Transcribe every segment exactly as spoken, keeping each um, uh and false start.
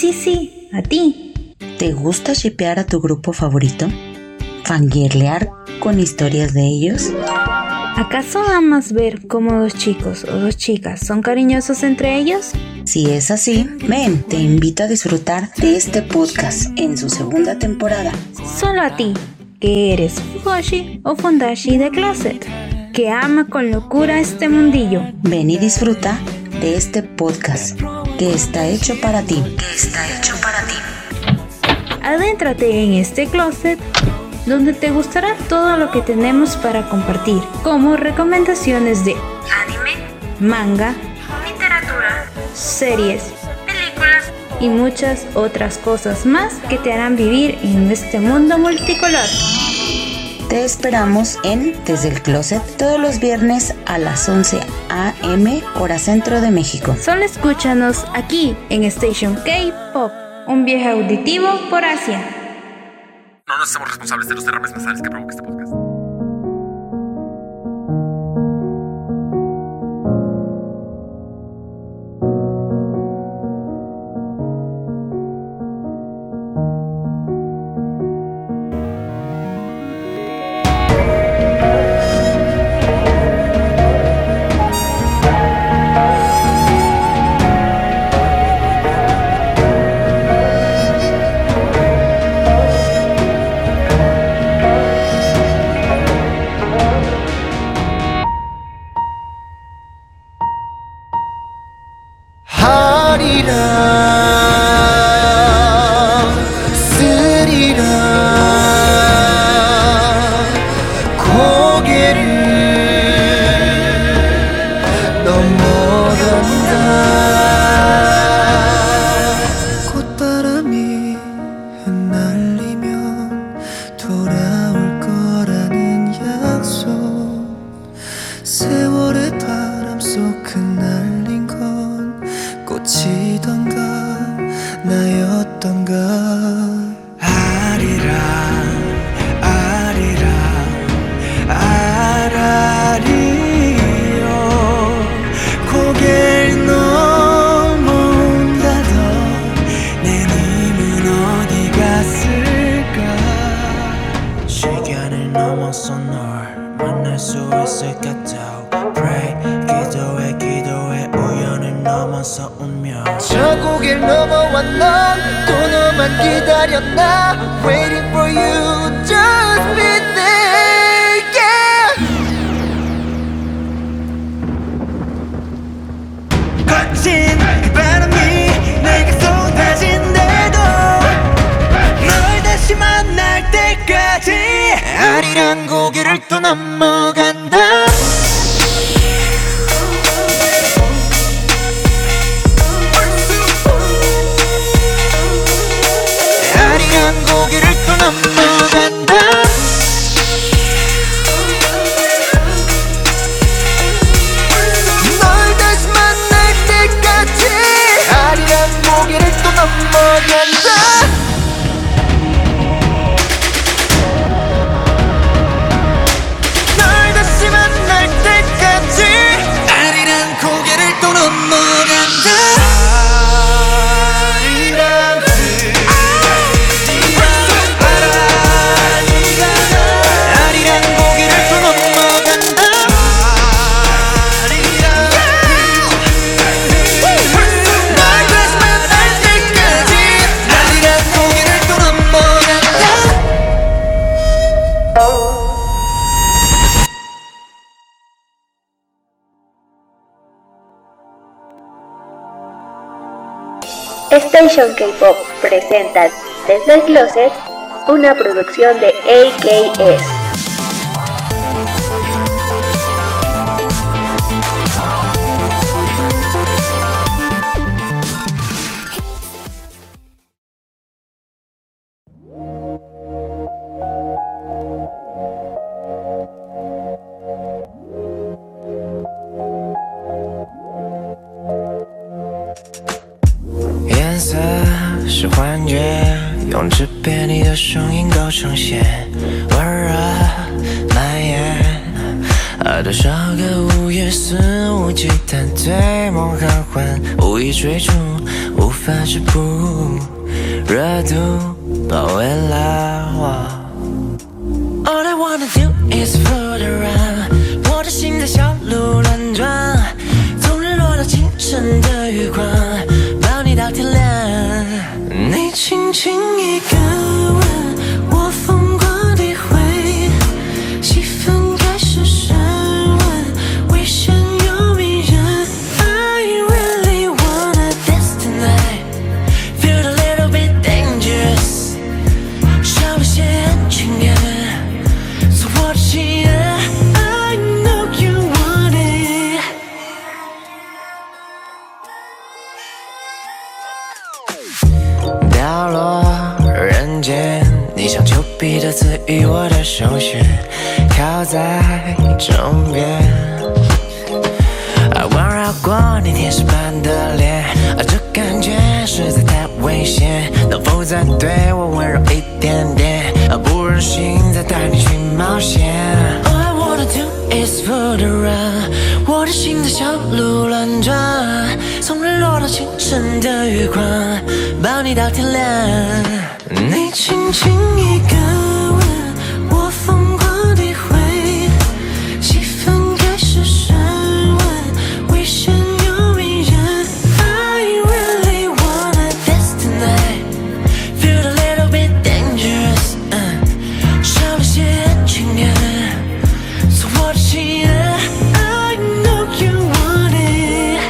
sí, sí, a ti. ¿Te gusta shippear a tu grupo favorito? ¿Fangirlear con historias de ellos? ¿Acaso amas ver cómo dos chicos o dos chicas son cariñosos entre ellos? Si es así, ven, te invito a disfrutar de este podcast en su segunda temporada. Solo a ti, que eres Fujoshi o Fundashi de Closet, que ama con locura este mundillo. Ven y disfruta de este podcast que está hecho para ti. Que está hecho para ti. Adéntrate en este closet donde te gustará todo lo que tenemos para compartir, como recomendaciones de anime, manga, literatura, series, películas y muchas otras cosas más que te harán vivir en este mundo multicolor. Te esperamos en Desde el Closet todos los viernes a las once a eme hora centro de México. Solo escúchanos aquí en Station K-Pop, un viaje auditivo por Asia. No nos hacemos responsables de los derrames nasales que provoca este podcast. 저 고개를 넘어와 넌 또 너만 기다렸나 Waiting for you just be there yeah. 거친 그 바람이 내게 쏟아진대도 널 다시 만날 때까지 아리랑 고개를 또 넘어간다 고개를 또 넘어간다 널 다시 만날 때까지 아리랑 고개를 또 넘어간다 널 다시 만날 때까지 아리랑 고개를 또 넘어간다 Station K-Pop presenta Desde el Closet, una producción de A K S. 啊，多少个午夜肆无忌惮，对梦和幻，无意追逐，无法止步，热度包围了我。All I wanna do is float around， 我的心在小鹿乱撞，从日落到清晨的月光，抱你到天亮。你轻轻一个吻，我疯狂地回，气氛开始升温，危险又迷人。I really wanna dance tonight， feel a little bit dangerous， 少了些安全感。I know you want it。 掉落人间，你像丘比特赐予我的首选，靠在枕边，环绕过你天使般的脸，这感觉实在太危险，能否再对我温柔一点点，不忍心再带你去冒险。All I wanna do is float around， 我的心在小鹿乱撞，从日落到清晨的月光，抱你到天亮。你轻轻一个吻，我疯狂地回，气氛开始升温，危险又迷人。I really wanna dance tonight， feel a little bit dangerous， 少了些安全感，做我的情人。I know you want it。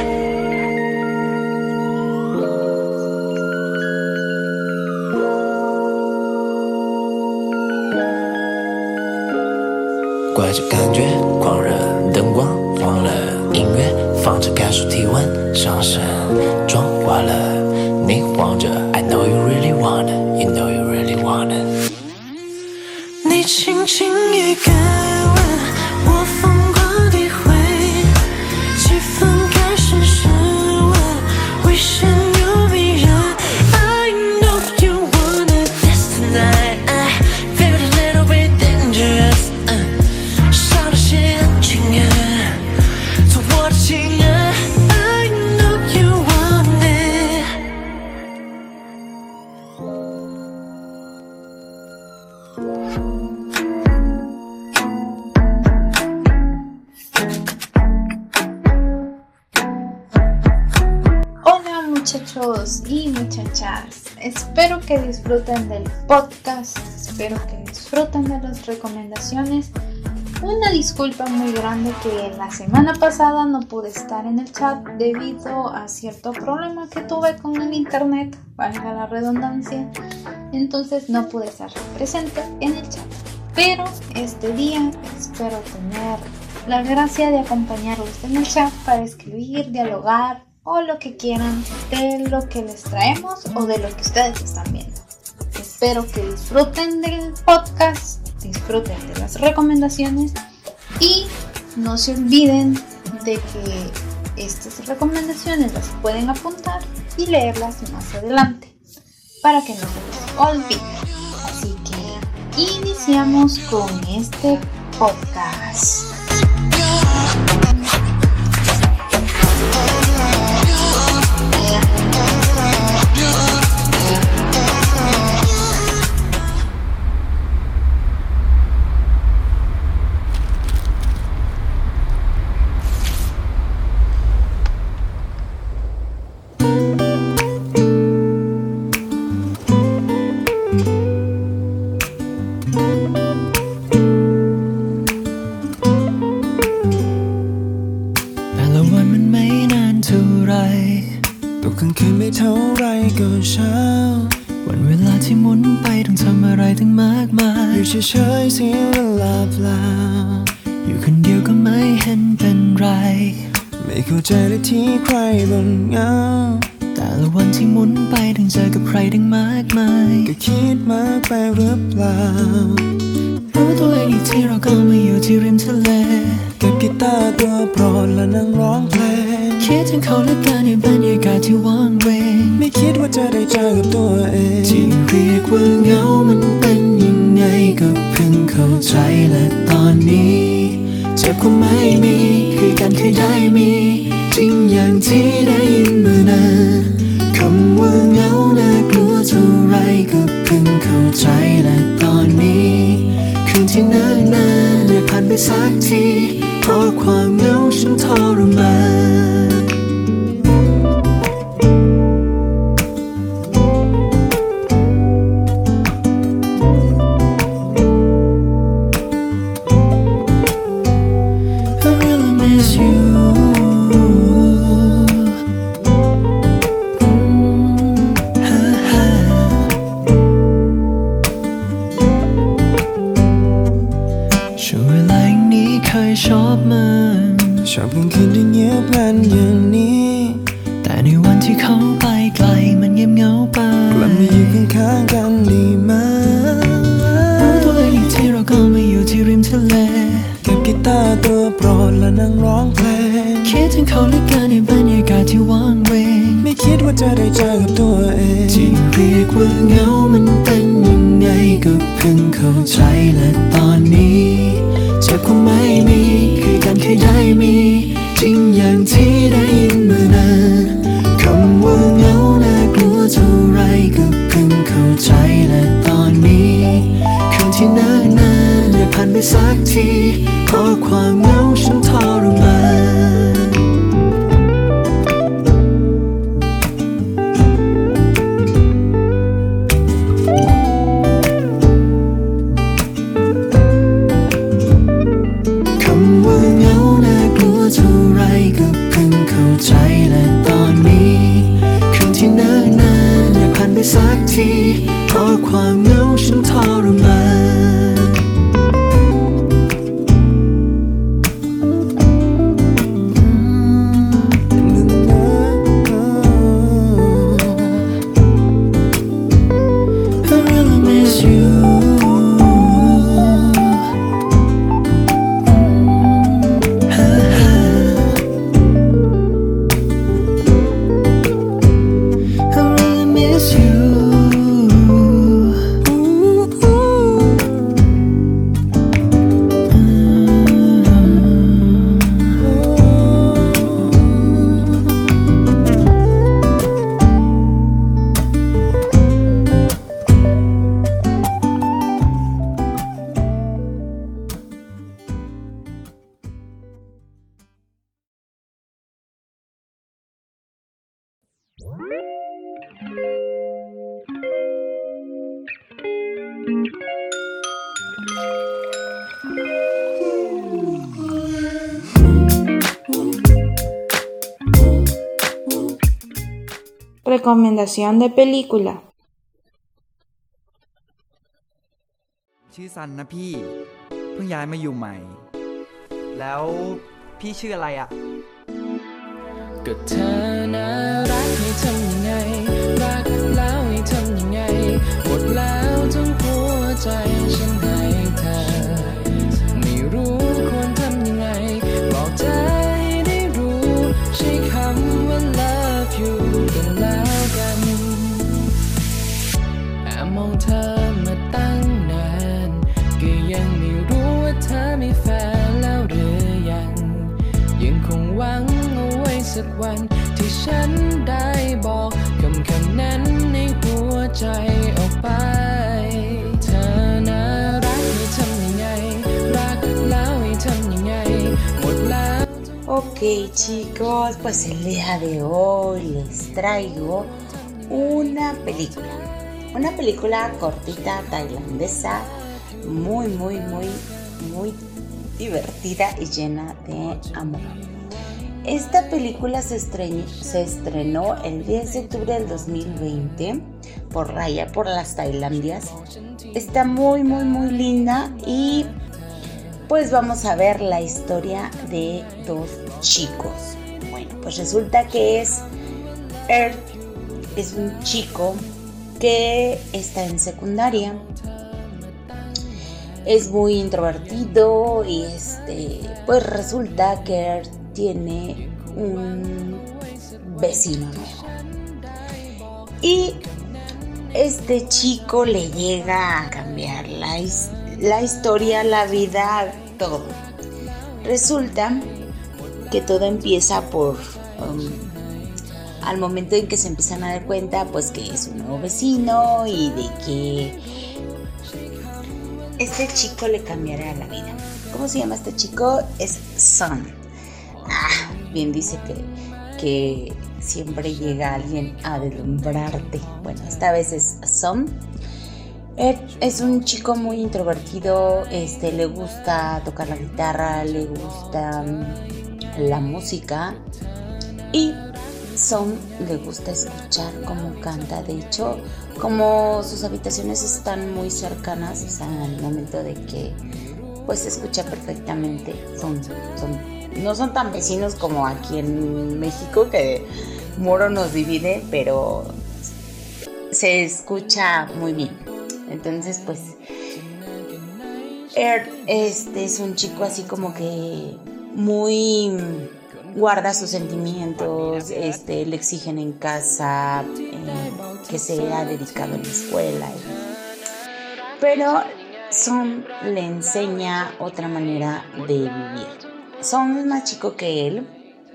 怪这感觉狂热，灯光晃了，音乐放着感受体温上升，妆化了，你晃着 I know you really wanna， You know you really wanna。 你轻轻一个吻，我疯狂地回，气氛开始升温，危险又迷人。I know you wanna dance tonight， feel a little bit dangerous， 少了些安全感，做我的情人。I know you want it。 Hola muchachos y muchachas, espero que disfruten del podcast, espero que disfruten de las recomendaciones. Una disculpa muy grande que la semana pasada no pude estar en el chat debido a cierto problema que tuve con el internet, valga la redundancia, entonces no pude estar presente en el chat. Pero este día espero tener la gracia de acompañarlos en el chat para escribir, dialogar o lo que quieran de lo que les traemos o de lo que ustedes están viendo. Espero que disfruten del podcast, disfruten de las recomendaciones y no se olviden de que estas recomendaciones las pueden apuntar y leerlas más adelante para que no se les olvide. Así que iniciamos con este podcast. เช้าวันเวลาที่หมุนไปต้องทำอะไรตั้งมากมายอยู่เฉยๆเสียเวลาเปล่าอยู่คนเดียวก็ไม่เห็นเป็นไรไม่เข้าใจเลยที่ใครบ่นเหงาแต่ละวันที่หมุนไปต้องเจอกับใครตั้งมากมายก็คิดมากไปหรือเปล่ารู้ตัวเองอีกที่เราก็มาอยู่ที่ริมทะเลกับกีตาร์ตัวโปรดและนั่งร้องเพลงคิดถึงเขาเหลือเกินในบรรยากาศที่ว่างเวงไม่คิดว่าจะได้เจอกับตัวเองที่เรียกว่าเหงามันเป็นยังไงก็เพิ่งเข้าใจและตอนนี้ใจจ็บก็ไม่มีคือการเคยได้มีจริงอย่างที่ได้ยินเมื่อนานคำว่าเหงาน่ากลัวเท่าไรก็เพิ่งเข้าใจและตอนนี้คืนที่นานนานได้ผ่านไปสักทีเพราะความเหงาฉันทรมาน ชอบมันชอบกลางคืนที่เงียบงันอย่างนี้แต่ในวันที่เขาไปไกลมันเงียบเหงาไปกลับมาอยู่ข้างๆกันดีไหมรู้ตัวเองอีกทีเราก็มาอยู่ที่ริมทะเลเก็บกีตาร์ตัวโปรดและนั่งร้องเพลงคิดถึงเขาเหลือเกินในบรรยากาศที่ว่างเวงไม่คิดว่าจะได้เจอกับตัวเองที่เรียกว่าเหงามันเป็นยังไงก็เพิ่งเข้าใจและตอนนี้เจ็บคงไม่มีคือการเคยได้มีจริงอย่างที่ได้ยินเมื่อนานคำว่าเหงาน่ากลัวเท่าไรก็เพิ่งเข้าใจและตอนนี้คืนที่นานนานได้ผ่านไปสักทีเพราะความเหงาฉันทรมานเท่าไรก็เพิ่งเข้าใจและตอนนี้คืนที่นานนานได้ผ่านไปสักทีเพราะความเหงาฉันทรม Recomendación de película. ชื่อซันนะพี่เพิ่งย้ายมาอยู่ใหม่แล้วพี่ชื่ออะไรอ่ะก็เธอน่ารักให้ทำยังไงรักแล้วให้ทำยังไงหมดแล้วทั้งหัวใจฉันให้เธอไม่รู้ควรทำยังไงบอกใจให้ได้รู้ใช้คำว่า love you กันแล้วกันแอบมองเธอมาตั้งนานก็ยังไม่รู้ว่าเธอมีแฟนแล้วหรือยังยังคงหวังเอาไว้สักวันที่ฉันได้บอกคำคำนั้นในหัวใจออกไปเธอน่ารักให้ทำยังไงรักแล้วให้ทำยังไงหมดแล้ว Ok chicos, pues el día de hoy les traigo una película, una película cortita tailandesa, muy muy muy muy divertida y llena de amor. Esta película se estrenó, se estrenó el diez de octubre del dos mil veinte por Raya por las Tailandias. Está muy muy muy linda y pues vamos a ver la historia de dos chicos. Bueno, pues resulta que es Earth, es un chico que está en secundaria. Es muy introvertido y este, pues resulta que Earth tiene un vecino nuevo. Y este chico le llega a cambiar la, la historia, la vida, todo. Resulta que todo empieza por um, al momento en que se empiezan a dar cuenta pues que es un nuevo vecino y de que este chico le cambiará la vida. ¿Cómo se llama este chico? Es Son. Ah, bien dice que, que siempre llega alguien a deslumbrarte. Bueno, esta vez es Son. Él es un chico muy introvertido, este, le gusta tocar la guitarra, le gusta la música y Son le gusta escuchar cómo canta. De hecho, como sus habitaciones están muy cercanas, o sea, al momento de que pues se escucha perfectamente. Son, son, no son tan vecinos como aquí en México, que muro nos divide, pero se escucha muy bien. Entonces, pues, Earth este es un chico así como que muy guarda sus sentimientos, este, le exigen en casa eh, que sea dedicado en la escuela. Pero Son le enseña otra manera de vivir. Son es más chico que él.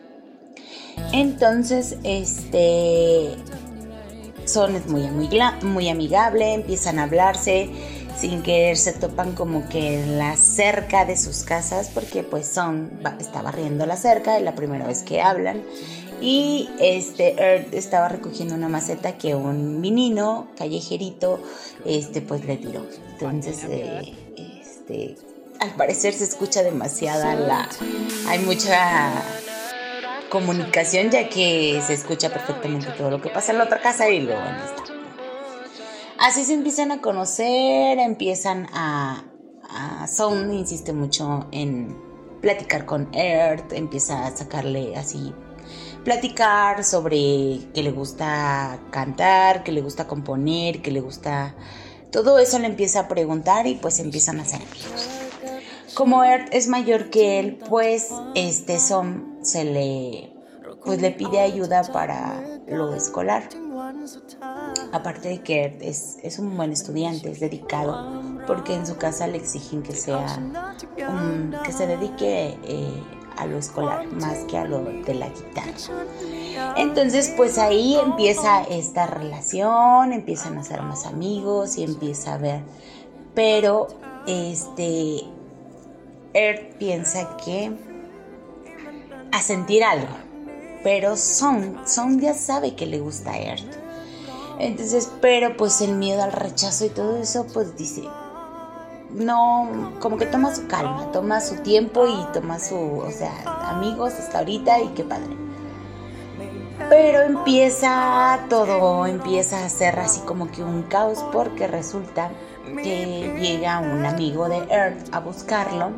Entonces, este... Son es muy, muy, muy amigable, empiezan a hablarse, sin querer se topan como que en la cerca de sus casas, porque pues Son está barriendo la cerca, es la primera vez que hablan, y este Earth estaba recogiendo una maceta que un menino callejerito este pues le tiró. Entonces eh, este al parecer se escucha demasiada la hay mucha comunicación, ya que se escucha perfectamente todo lo que pasa en la otra casa y luego en esta. Así se empiezan a conocer, empiezan a, a Son insiste mucho en platicar con Earth, empieza a sacarle así, platicar sobre que le gusta cantar, que le gusta componer, que le gusta, todo eso le empieza a preguntar y pues empiezan a ser amigos. Como Earth es mayor que él, pues este Son se le pues le pide ayuda para lo escolar. Aparte de que Earth es, es un buen estudiante, es dedicado, porque en su casa le exigen que sea um, que se dedique eh, a lo escolar más que a lo de la guitarra. Entonces pues ahí empieza esta relación, empiezan a ser más amigos y empieza a ver, pero este Earth piensa que a sentir algo, pero Son, Son ya sabe que le gusta a Earth. Entonces, pero pues el miedo al rechazo y todo eso, pues dice, no, como que toma su calma, toma su tiempo y toma su, o sea, amigos hasta ahorita y qué padre. Pero empieza todo, empieza a ser así como que un caos, porque resulta que llega un amigo de Earth a buscarlo,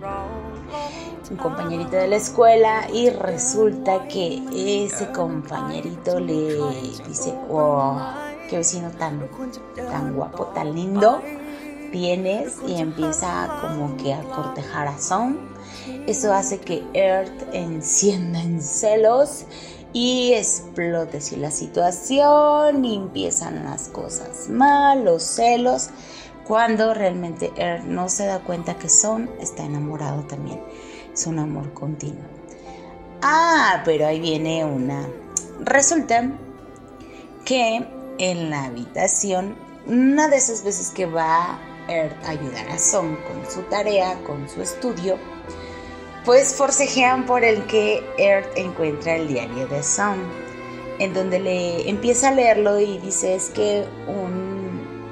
un compañerito de la escuela, y resulta que ese compañerito le dice, oh, qué vecino tan, tan guapo, tan lindo tienes, y empieza como que a cortejar a Son. Eso hace que Earth encienda en celos y explote así la situación y empiezan las cosas mal, los celos, cuando realmente Earth no se da cuenta que Son está enamorado también. Es un amor continuo. Ah, pero ahí viene una. Resulta que en la habitación, una de esas veces que va Earth a ayudar a Son con su tarea, con su estudio, pues forcejean por el que Earth encuentra el diario de Son, en donde le empieza a leerlo y dice, es que un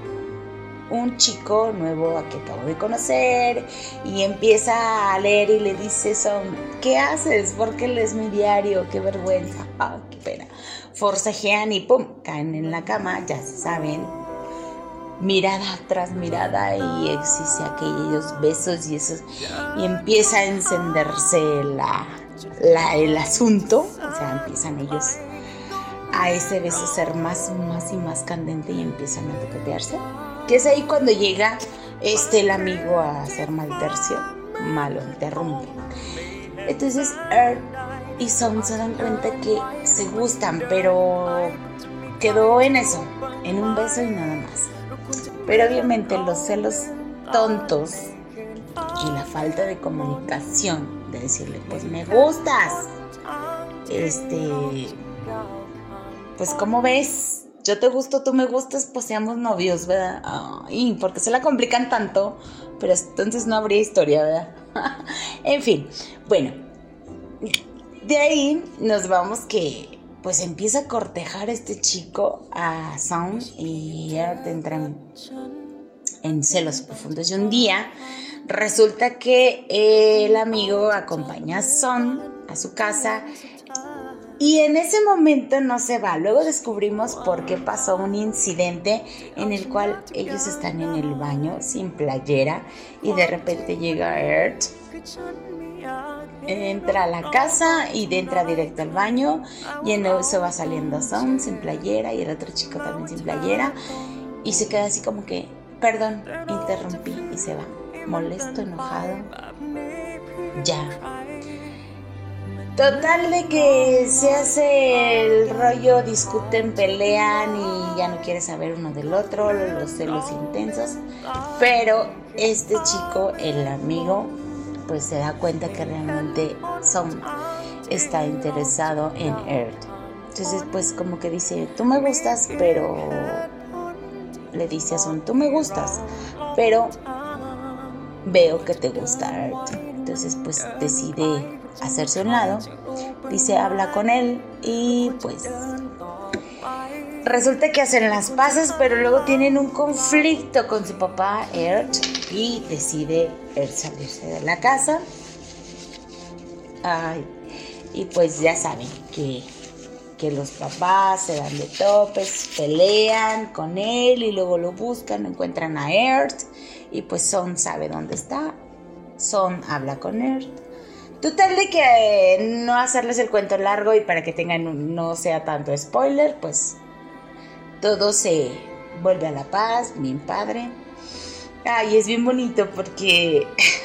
un chico nuevo a que acabo de conocer, y empieza a leer y le dice Son, ¿qué haces? ¿Por qué lees mi diario? ¡Qué vergüenza! ¡Ah, qué pena! Forcejean y ¡pum! Caen en la cama, ya se saben, mirada tras mirada, y existe aquellos besos y esos, y empieza a encenderse la, la, el asunto, o sea, empiezan ellos a ese beso ser más, más y más candente y empiezan a toquetearse. Que es ahí cuando llega este el amigo a hacer mal tercio, malo, interrumpe. Entonces Earth y Son se dan cuenta que se gustan, pero quedó en eso, en un beso y nada más. Pero obviamente los celos tontos y la falta de comunicación de decirle, pues me gustas. Este, pues ¿cómo ves? Yo te gusto, tú me gustas, pues seamos novios, ¿verdad? Ay, porque se la complican tanto, pero entonces no habría historia, ¿verdad? En fin, bueno, de ahí nos vamos que pues empieza a cortejar este chico a Song y ya te entran en celos profundos. Y un día resulta que el amigo acompaña a Song a su casa y en ese momento no se va. Luego descubrimos por qué pasó un incidente en el cual ellos están en el baño sin playera y de repente llega Earth, entra a la casa y entra directo al baño y en eso va saliendo Song sin playera y el otro chico también sin playera y se queda así como que, perdón, interrumpí, y se va, molesto, enojado, ya. Total de que se hace el rollo, discuten, pelean y ya no quiere saber uno del otro, los celos intensos, pero este chico, el amigo, pues se da cuenta que realmente Song está interesado en Earth. Entonces pues como que dice, tú me gustas, pero le dice a Song, tú me gustas, pero veo que te gusta Earth. Entonces pues decide hacerse a un lado, dice, habla con él y pues resulta que hacen las paces, pero luego tienen un conflicto con su papá Earth y decide Earth salirse de la casa. Ay, y pues ya saben que, que los papás se dan de topes, pelean con él y luego lo buscan, encuentran a Earth y pues Song sabe dónde está. Song habla con Earth. Total de que eh, no hacerles el cuento largo y para que tengan un, no sea tanto spoiler, pues todo se vuelve a la paz, bien padre. Ay, es bien bonito porque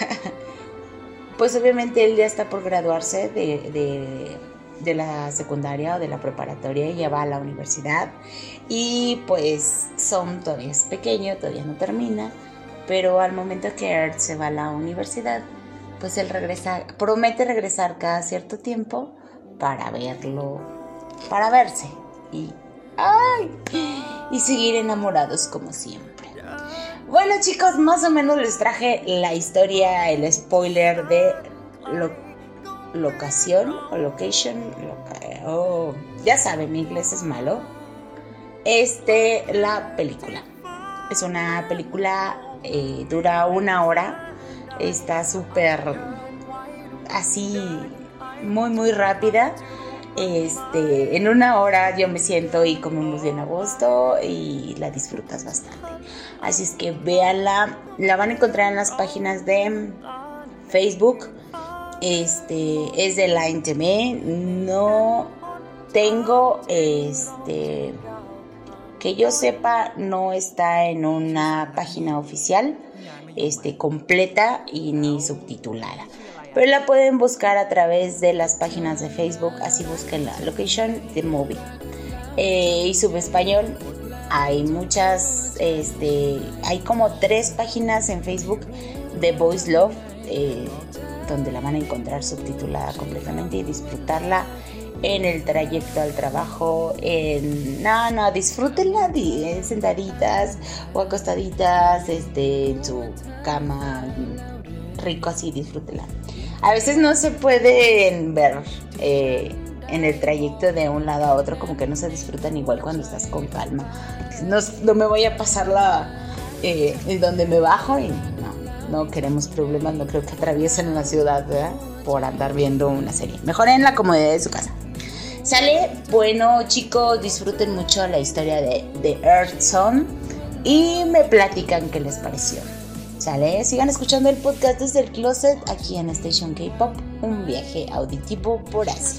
pues obviamente él ya está por graduarse de, de, de la secundaria o de la preparatoria y ya va a la universidad y pues Song todavía es pequeño, todavía no termina, pero al momento que Earth se va a la universidad, pues él regresa, promete regresar cada cierto tiempo para verlo, para verse y, ay, y seguir enamorados como siempre. Bueno chicos, más o menos les traje la historia, el spoiler de lo, locación o location, loca, oh, ya saben, mi inglés es malo. Este, la película es una película, eh, dura una hora. Está súper así, muy muy rápida. Este, en una hora yo me siento y comemos bien a gusto y la disfrutas bastante. Así es que véanla, la van a encontrar en las páginas de Facebook. Este, es de Line T V. No tengo, este, que yo sepa, no está en una página oficial. Este, completa y ni subtitulada, pero la pueden buscar a través de las páginas de Facebook, así busquen la Location The Movie eh, y subespañol. Hay muchas, este, hay como tres páginas en Facebook de Boys Love eh, donde la van a encontrar subtitulada completamente y disfrutarla en el trayecto al trabajo, en, no, no, disfrútenla sentaditas o acostaditas, este, en su cama, rico así, disfrútenla. A veces no se pueden ver eh, en el trayecto de un lado a otro, como que no se disfrutan igual cuando estás con calma. No, no me voy a pasarla eh, en donde me bajo y no, no queremos problemas, no creo que atraviesen la ciudad, ¿verdad? Por andar viendo una serie. Mejor en la comodidad de su casa. ¿Sale? Bueno, chicos, disfruten mucho la historia de, de Earth Song y me platican qué les pareció. ¿Sale? Sigan escuchando el podcast desde el closet aquí en Station K-Pop, un viaje auditivo por Asia.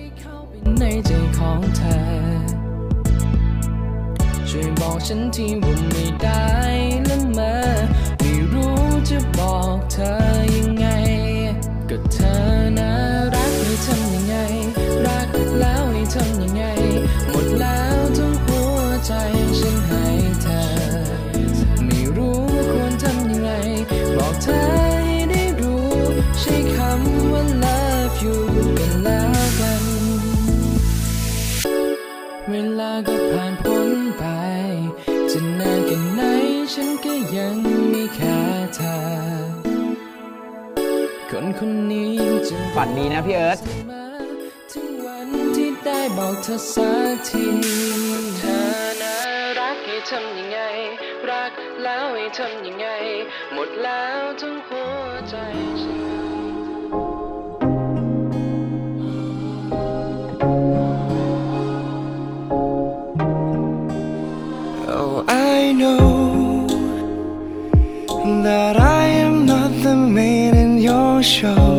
แล้วให้ทำยังไงหมดแล้วทั้งหัวใจฉันให้เธอไม่รู้ควรทำยังไงบอกเธอให้ได้รู้ใช้คำว่าเวลาก็ผ่านพ้นไปจะนานแค่ไหนฉันก็ยังมีแค่เธอคนคนนี้จะฝันดีนะพี่เอิร์ธถึงวันที่ได้บอกเธอสักทีเธอน่ารักให้ทำยังไงรักแล้วให้ทำยังไงหมดแล้วทั้งหัวใจฉันOh, I know that I am not the main in your show.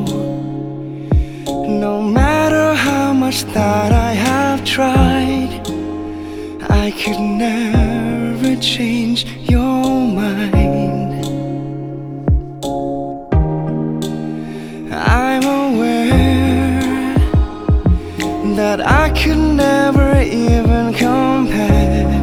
No matter how much that I have tried, I could never change your mind. I'm aware that I could never even compare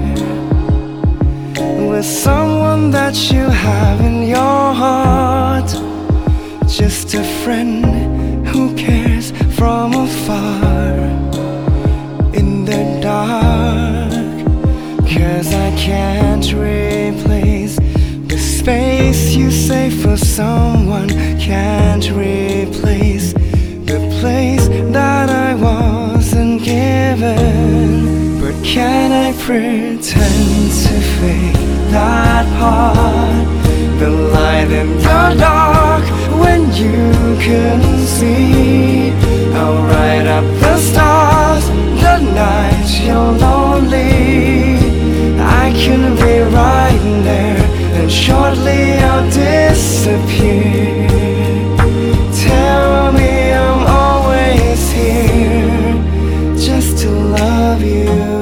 with someone that you have in your heart. Just a friend who cares from afar in the dark. Cause I can't replace the space you save for someone. Can't replace the place that I wasn't given. But can I pretend to fake that part? The light in the dark when you couldn't see. I'll light up the stars the night you're lonely. I can be right there and shortly I'll disappear. Tell me I'm always here just to love you.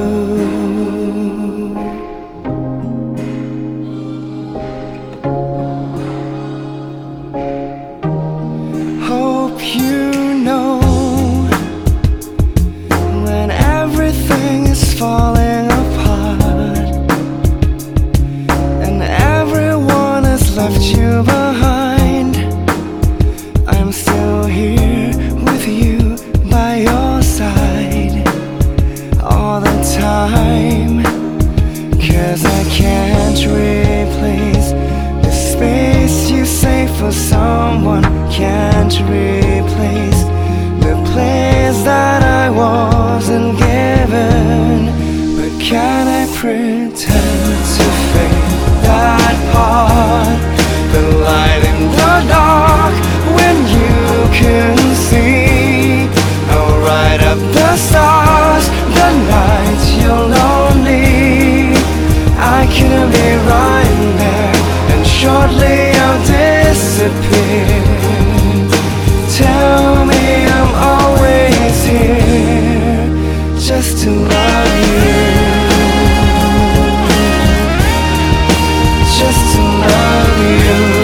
Hope you know when everything is falling apart and everyone has left you behind, I'm still here with you by your side all the time. Cause I can't replace the space you save for someone. Can't replace the place that I wasn't given. But can I pretend to fake that part? The light in the dark when you couldn't see. I'll light up the stars the night you're lonely. I can be right there and shortly I'll disappear. Tell me I'm always here just to love you. Just to love you.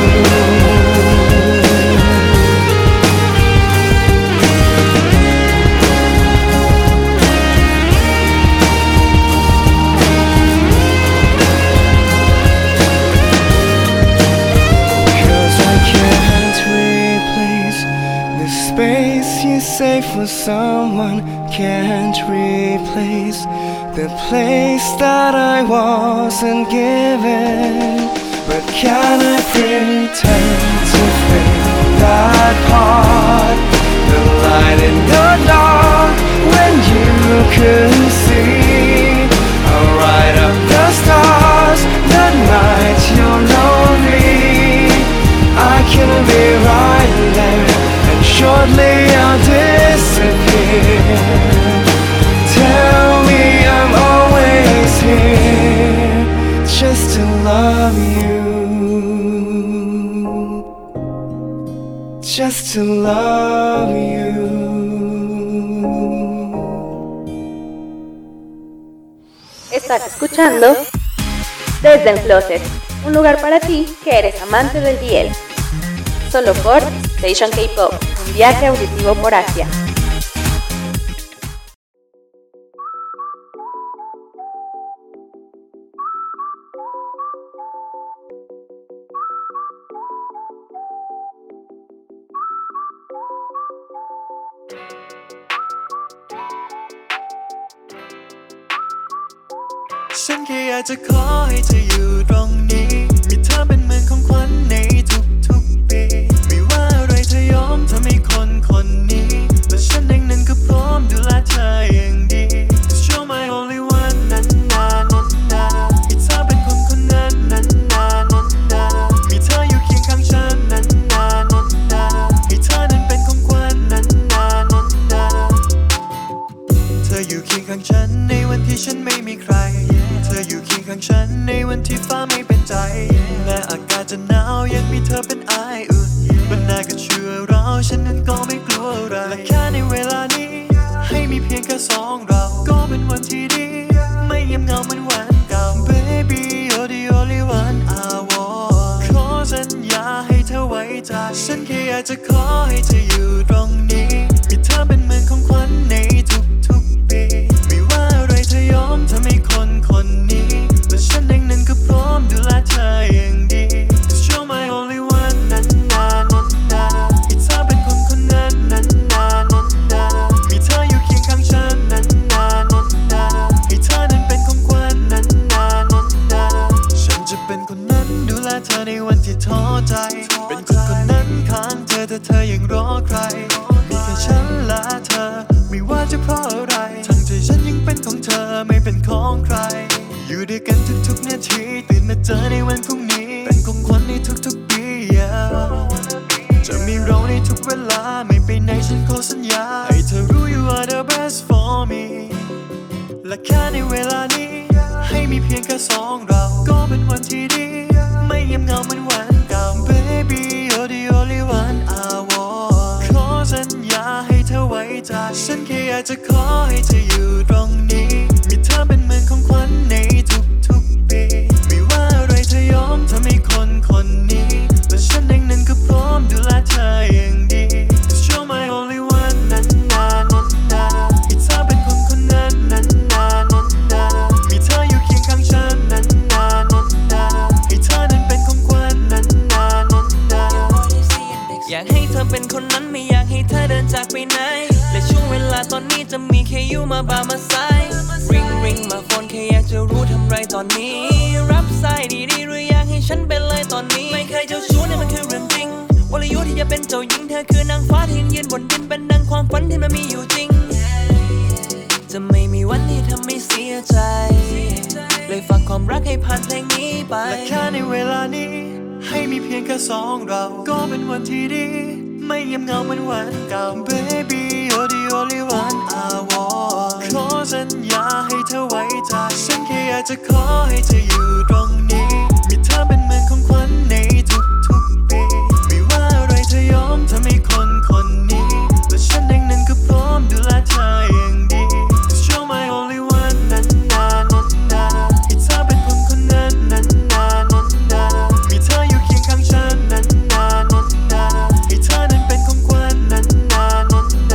Safe for someone, can't replace the place that I wasn't given. But can I pretend to fake that part? The light in the dark when you couldn't see. I'll light up the stars the night you're lonely. I can be right there and shortly I'll disappear. Tell me I'm always here just to love you. Just to love you. Estás escuchando Desde el Closet, un lugar para ti que eres amante del D L. Solo por Station K-Pop, un viaje auditivo por Asia. ฉันแค่อยากจะขอให้เธออยู่ตรงนี้มีเธอเป็นเหมือนของขวัญในทุกๆปีไม่ว่าอะไรเธอยอมทำให้คนคนนี้และฉันเองนั้นก็พร้อมดูแลเธออย่างดี 'Cause you're my only one นั้นนานั้นนาให้เธอเป็นคนคนนั้นนั้นนานั้นนามีเธออยู่เคียงข้างฉันนั้นนานั้นนาให้เธอนั้นเป็นของขวัญนั้นนานั้นนาเธออยู่เคียงข้างฉันในวันที่ฉันไม่มีใครเธออยู่เคียงข้างฉันในวันที่ฟ้าไม่เป็นใจแม้อากาศจะหนาวยังมีเธอเป็นไออุ่นบรรดาก็เชื่อเราฉันนั้นก็ไม่กลัวอะไรและแค่ในเวลานี้ให้มีเพียงแค่สองเราก็เป็นวันที่ดีไม่เงียบเหงาเหมือนวันเก่า Baby you're the only one I want ขอสัญญาให้เธอไว้ใจฉันแค่อยากจะขอให้เธออยู่ตรงนี้มีเธอเป็นเหมือนของขวัญในทุกๆปีไม่ว่าอะไรเธอยอมทำให้คนคนนี้และฉันเองนั้นก็พร้อมดูแลเธออย่างดี 'Cause you're my only one นั้นนานั้นนาให้เธอเป็นคนคนนั้นนั้นนานั้นนามีเธออยู่เคียงข้างฉันนั้นนานั้นนาให้เธอนั้นเป็นของขวัญนั้นนานั้นนาฉันจะเป็นคนนั้นดูแลเธอในวันที่ท้อใจเป็นคนคนนั้นข้างเธอถ้าเธอยังรอใครมีแค่ฉันและเธอไม่ว่าจะเพราะอะไรทั้งใจฉันยังเป็นของเธอไม่เป็นของใครอยู่ด้วยกันทุกๆนาทีตื่นมาเจอในวันพรุ่งนี้เป็นของขวัญในทุกๆปี yeah. จะมีเราในทุกเวลาไม่ไปไหนฉันขอสัญญาให้เธอรู้ you are the best for me และแค่ในเวลานี้ให้มีเพียงแค่สองเราก็เป็นวันที่ดีไม่เงียบเหงาเหมือนวันเก่า Baby you're the only one I want ขอสัญญาให้เธอไว้ใจฉันแค่อยากจะขอให้เธออยู่ตรงนี้มีเธอเป็นเหมือนของขวัญในทุกๆปีไม่ว่าอะไรเธอยอมทำให้คนคนนี้และฉันเองนั้นก็พร้อมดูแลเธออย่างดี 'Cause you're my only one นั้นนานั้นนาให้เธอเป็นคนคนนั้นนั้นนานั้นนามีเธออยู่เคียงข้างฉันนั้นนานั้นนาให้เธอนั้นเป็นของขวัญนั้นนานั้นนาอยากให้เธอเป็นคนนั้นไม่อยากให้เธอเดินจากไปไหนและช่วงเวลาตอนนี้จะมีแค่อยู่มาบ่ามาสาย Ring ring มาโฟนแค่อยากจะรู้ทำไรตอนนี้รับสายดีๆหรืออยากให้ฉันเป็นเลยตอนนี้ไม่เคยเจ้าชู้เนี่ยมันคือเรื่องจริงวรยุทธ์ที่จะเป็นเจ้าหญิงเธอคือนางฟ้าที่ยืนบนดินเป็นดังความฝันที่มันมีอยู่จริงจะไม่มีวันที่ทำให้เสียใจเลยฝากความรักให้ผ่านเพลงนี้ไปและแค่ในเวลานี้ให้มีเพียงแค่สองเราก็เป็นวันที่ดีไม่เงียบเหงาเหมือนวันเก่า Baby you're the only one I want ขอสัญญาให้เธอไว้ใจฉันแค่อยากจะขอให้เธออยู่ตรงนี้มีเธอเป็นเหมือนของขวัญในทุกๆปีไม่ว่าอะไรเธอยอมทำให้คนคนนี้และฉันเองนั้นก็พร้อมดูแลเธออย่างดี 'Cause you're my only one นั้นนานั้นนาให้เธอเป็นคนคนนั้นนั้นนานั้นนามีเธออยู่เคียงข้างฉันนั้นนานั้นนาให้เธอนั้นเป็นของขวัญนั้นนานั้นนา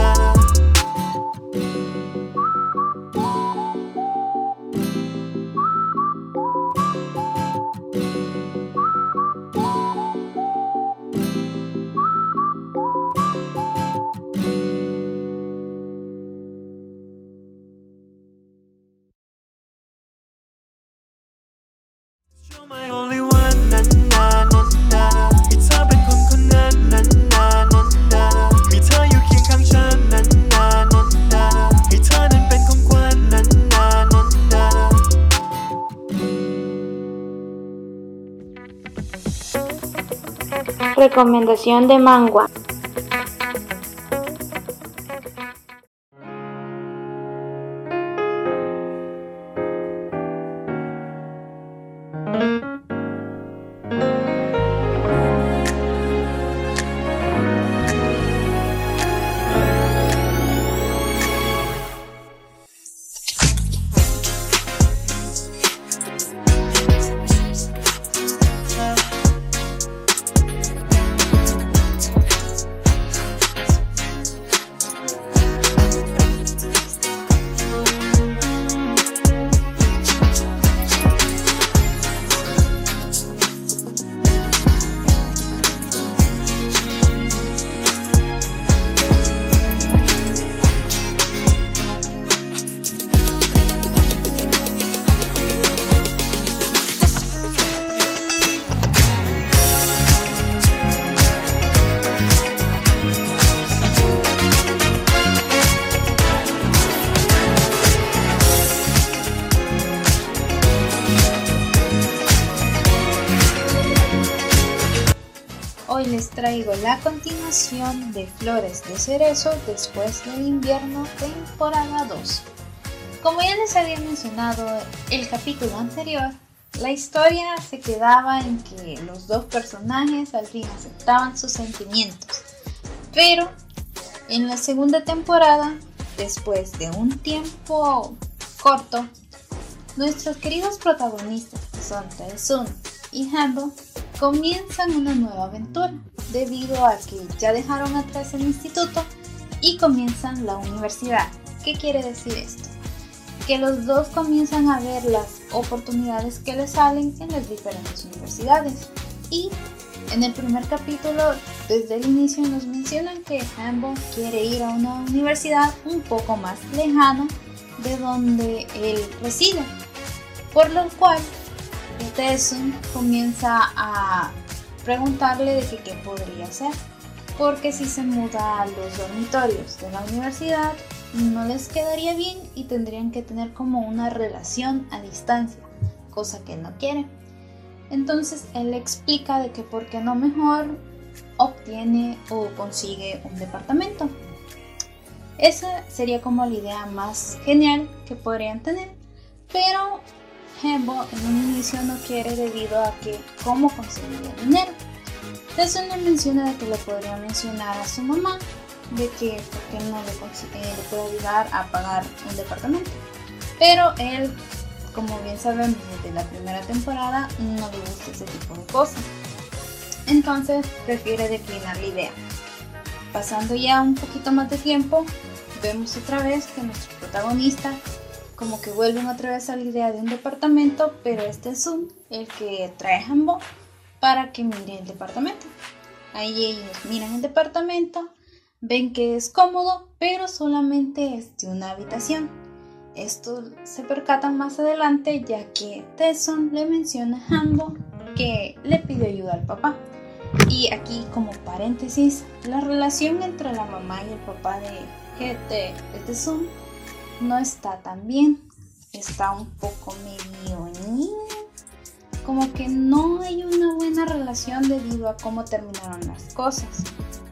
You're my only one นั้นนานั้นนาให้เธอเป็นคนคนนั้นนั้นนานั้นนามีเธออยู่เคียงข้างฉันนั้นนานั้นนาให้เธอนั้นเป็นของขวัญนั้นนานั้นนา Recomendación de manga. traigo la continuación de Flores de Cerezo después del invierno, temporada dos. Como ya les había mencionado el capítulo anterior, la historia se quedaba en que los dos personajes al fin aceptaban sus sentimientos. Pero en la segunda temporada, después de un tiempo corto, nuestros queridos protagonistas, que son Tae-sun y Hanbo, comienzan una nueva aventura debido a que ya dejaron atrás el instituto y comienzan la universidad. ¿Qué quiere decir esto? Que los dos comienzan a ver las oportunidades que les salen en las diferentes universidades. Y en el primer capítulo, desde el inicio nos mencionan que Hanbo quiere ir a una universidad un poco más lejana de donde él reside, por lo cual Tae-sun comienza a preguntarle de que qué podría hacer, porque si se muda a los dormitorios de la universidad no les quedaría bien y tendrían que tener como una relación a distancia, cosa que él no quiere. Entonces él le explica de que por qué no mejor obtiene o consigue un departamento. Esa sería como la idea más genial que podrían tener, pero Hanbo en un inicio no quiere debido a que cómo conseguiría dinero. Entonces le menciona de que le podría mencionar a su mamá de que porque no le, eh, le puede ayudar a pagar un departamento. Pero él, como bien sabemos desde la primera temporada, no le gusta ese tipo de cosas. Entonces prefiere declinar la idea. Pasando ya un poquito más de tiempo, vemos otra vez que nuestro protagonista como que vuelven otra vez a la idea de un departamento, pero este es Sun el que trae a Hanbo para que mire el departamento. Ahí ellos miran el departamento, ven que es cómodo, pero solamente es de una habitación. Esto se percatan más adelante, ya que Tae-sun le menciona a Hanbo que le pidió ayuda al papá. Y aquí, como paréntesis, la relación entre la mamá y el papá de de Tae-sun no está tan bien, está un poco medio ñi, como que no hay una buena relación debido a cómo terminaron las cosas.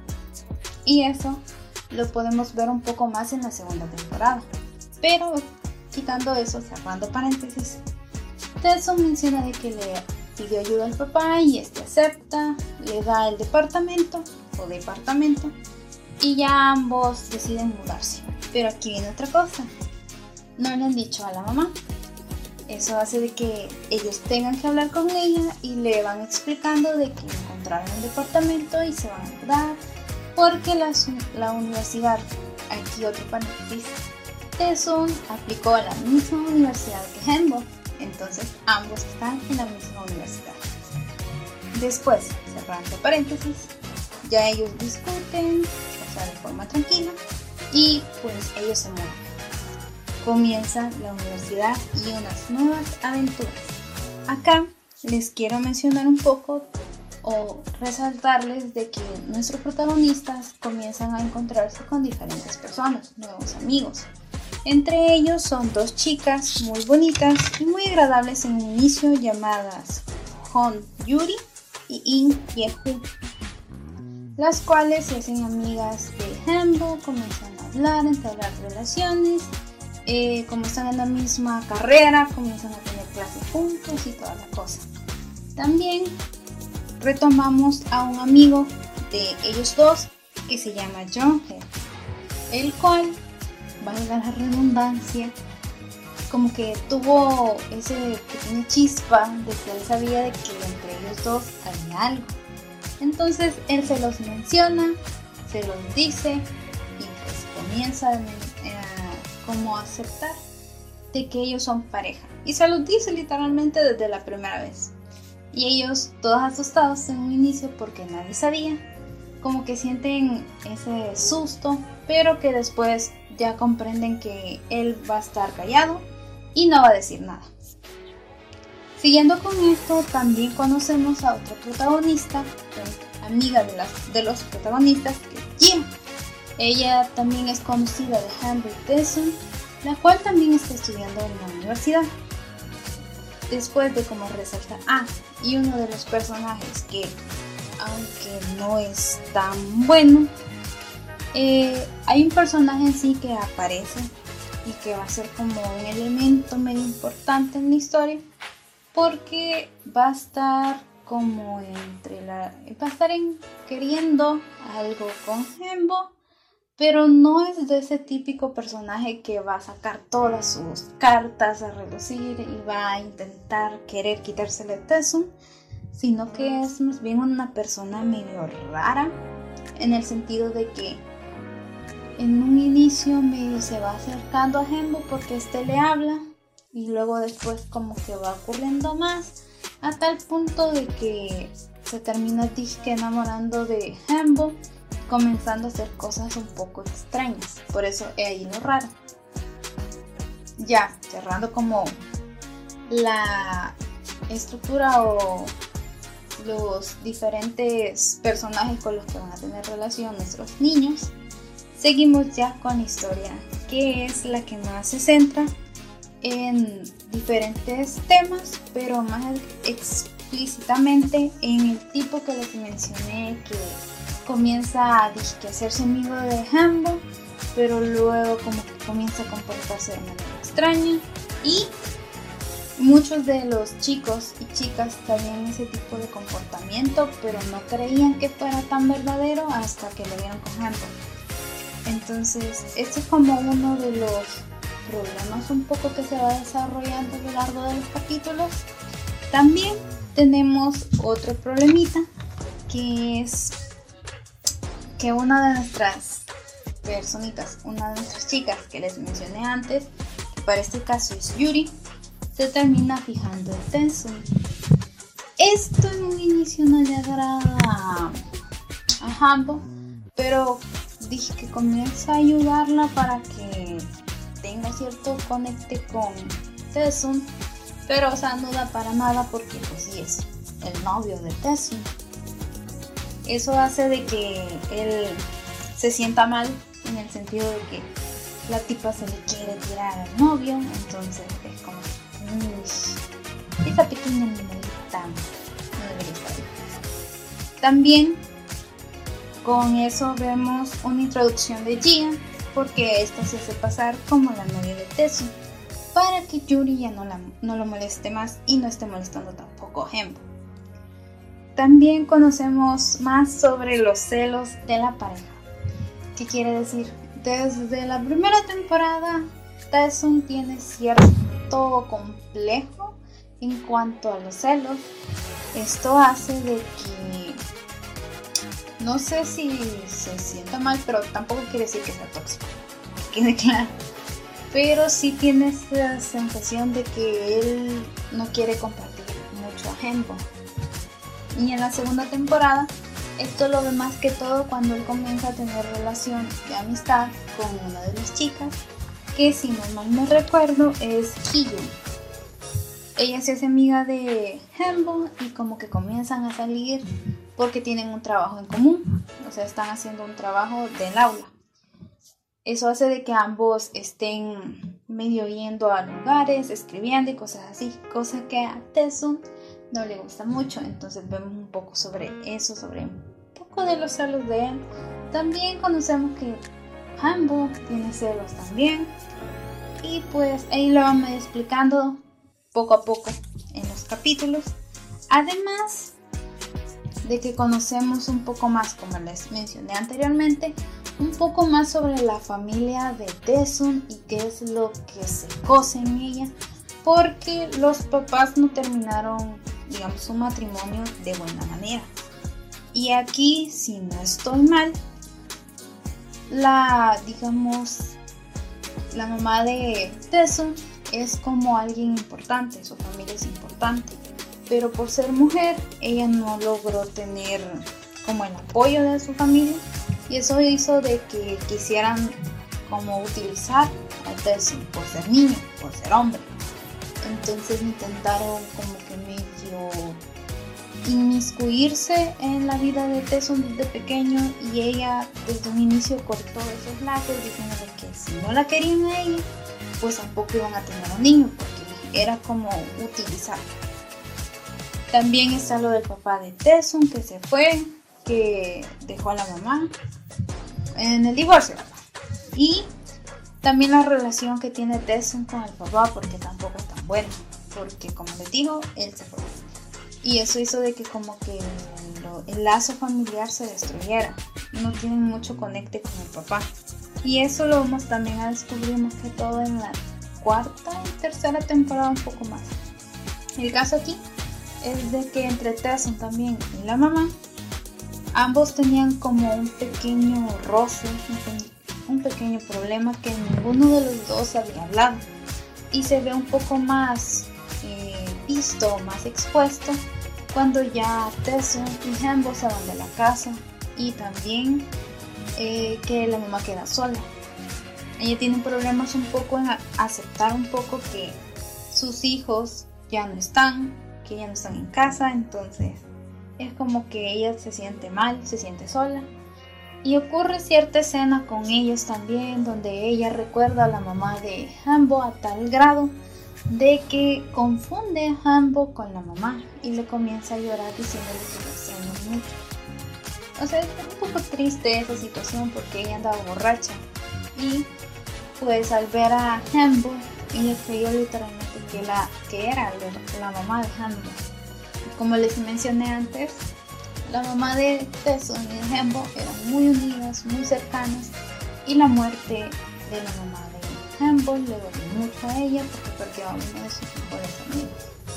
Y eso lo podemos ver un poco más en la segunda temporada. Pero quitando eso, cerrando paréntesis, Tae-sun menciona de que le pidió ayuda al papá y este acepta, le da el departamento o departamento y ya ambos deciden mudarse. Pero aquí viene otra cosa, no le han dicho a la mamá. Eso hace de que ellos tengan que hablar con ella y le van explicando de que encontraron un departamento y se van a mudar porque la, la universidad, aquí otro paréntesis, Tae-sun aplicó a la misma universidad que Hanbo, entonces ambos están en la misma universidad. Después, cerrando paréntesis, ya ellos discuten, o sea, de forma tranquila, y pues ellos se mudan. Comienza la universidad y unas nuevas aventuras. Acá les quiero mencionar un poco o resaltarles de que nuestros protagonistas comienzan a encontrarse con diferentes personas, nuevos amigos. Entre ellos son dos chicas muy bonitas y muy agradables en un inicio llamadas Hon Yuri y In Yehu, las cuales se hacen amigas de Hanbo, comienzan a hablar, entablar relaciones, eh, como están en la misma carrera, comienzan a tener clases juntos y toda la cosa. También retomamos a un amigo de ellos dos que se llama Jonghae, el cual, valga la redundancia, como que tuvo ese pequeño chispa de que él sabía de que entre ellos dos había algo. Entonces él se los menciona, se los dice y pues comienza a, a como a aceptar de que ellos son pareja. Y se los dice literalmente desde la primera vez. Y ellos todos asustados en un inicio porque nadie sabía, como que sienten ese susto, pero que después ya comprenden que él va a estar callado y no va a decir nada. Siguiendo con esto, también conocemos a otra protagonista, amiga de, las, de los protagonistas, que es Jim. Ella también es conocida de Hanbo y Tae-sun, la cual también está estudiando en la universidad. Después de como resaltar, ah, y uno de los personajes que aunque no es tan bueno. Eh, hay un personaje en sí que aparece y que va a ser como un elemento medio importante en la historia, porque va a estar como entre la... va a estar en, queriendo algo con Hanbo, pero no es de ese típico personaje que va a sacar todas sus cartas a relucir y va a intentar querer quitársele a Taesun, sino que es más bien una persona medio rara, en el sentido de que en un inicio medio se va acercando a Hanbo porque este le habla, y luego después como que va ocurriendo más, a tal punto de que se termina disque enamorando de Hanbo, comenzando a hacer cosas un poco extrañas. Por eso es ahí lo raro. Ya, cerrando como la estructura o los diferentes personajes con los que van a tener relación nuestros niños, seguimos ya con la historia, que es la que más se centra en diferentes temas, pero más explícitamente en el tipo que les mencioné, que comienza a hacerse amigo de Hanbo, pero luego como que comienza a comportarse de manera extraña, y muchos de los chicos y chicas tenían ese tipo de comportamiento, pero no creían que fuera tan verdadero hasta que lo vieron con Hanbo. Entonces, este es como uno de los problemas un poco que se va desarrollando a lo largo de los capítulos. También tenemos otro problemita, que es que una de nuestras personitas, una de nuestras chicas que les mencioné antes, que para este caso es Yuri, se termina fijando en Taesun. Esto en un inicio no le agrada a, a Hanbo, pero dije que comienza a ayudarla para que tenga cierto conecte con Taesun, pero o sea, no da para nada porque pues sí es el novio de Taesun. Eso hace de que él se sienta mal, en el sentido de que la tipa se le quiere tirar al novio, entonces es como mmm, esa pequeña animalita no debería estar ahí. También con eso vemos una introducción de Gia, porque esta se hace pasar como la novia de Taesun, para que Yuri ya no, la, no lo moleste más y no esté molestando tampoco a Hanbo. También conocemos más sobre los celos de la pareja. ¿Qué quiere decir? Desde la primera temporada, Taesun tiene cierto complejo en cuanto a los celos. Esto hace de que, no sé si se sienta mal, pero tampoco quiere decir que sea tóxico, que quede claro. Pero sí tiene esa sensación de que él no quiere compartir mucho a Hanbo. Y en la segunda temporada, esto lo ve más que todo cuando él comienza a tener relación de amistad con una de las chicas, que si no mal me recuerdo es Kiyu. Ella se hace amiga de Hanbo y como que comienzan a salir porque tienen un trabajo en común, o sea, están haciendo un trabajo del aula. Eso hace de que ambos estén medio yendo a lugares, escribiendo y cosas así, cosa que a Taesun no le gusta mucho. Entonces vemos un poco sobre eso, sobre un poco de los celos de él. También conocemos que Hanbo tiene celos también, y pues ahí lo vamos explicando poco a poco en los capítulos. Además de que conocemos un poco más, como les mencioné anteriormente, un poco más sobre la familia de Taesun y qué es lo que se cose en ella, porque los papás no terminaron, digamos, su matrimonio de buena manera. Y aquí, si no estoy mal, la, digamos, la mamá de Taesun es como alguien importante, su familia es importante, pero por ser mujer, ella no logró tener como el apoyo de su familia, y eso hizo de que quisieran como utilizar a Taesun por ser niño, por ser hombre. Entonces intentaron como que medio inmiscuirse en la vida de Taesun desde pequeño, y ella desde un inicio cortó esos lazos diciéndole que si no la querían a ella, pues tampoco iban a tener un niño, porque era como utilizar. También está lo del papá de Taesun que se fue, que dejó a la mamá en el divorcio. Y también la relación que tiene Taesun con el papá, porque tampoco es tan buena, porque como les digo, él se fue. Y eso hizo de que como que el, el lazo familiar se destruyera. No tienen mucho conecte con el papá. Y eso lo vamos también a descubrir más que todo en la cuarta y tercera temporada, un poco más. El caso aquí es de que entre Taesun también y la mamá, ambos tenían como un pequeño roce, un, un pequeño problema que ninguno de los dos había hablado. Y se ve un poco más eh, visto, más expuesto, cuando ya Taesun y Hanbo se van de la casa y también eh, que la mamá queda sola. Ella tiene problemas un poco en aceptar un poco que sus hijos ya no están, que ya no están en casa, entonces es como que ella se siente mal, se siente sola. Y ocurre cierta escena con ellos también, donde ella recuerda a la mamá de Hanbo a tal grado de que confunde a Hanbo con la mamá y le comienza a llorar diciéndole que lo extraña mucho. O sea, es un poco triste esa situación porque ella andaba borracha y pues al ver a Hanbo ella creyó literalmente que, la, que era la mamá de Hanbo. Y como les mencioné antes, la mamá de Taesun y de Hanbo eran muy unidas, muy cercanas, y la muerte de la mamá de Hanbo le dolió mucho a ella porque perdió a uno de sus mejores amigos.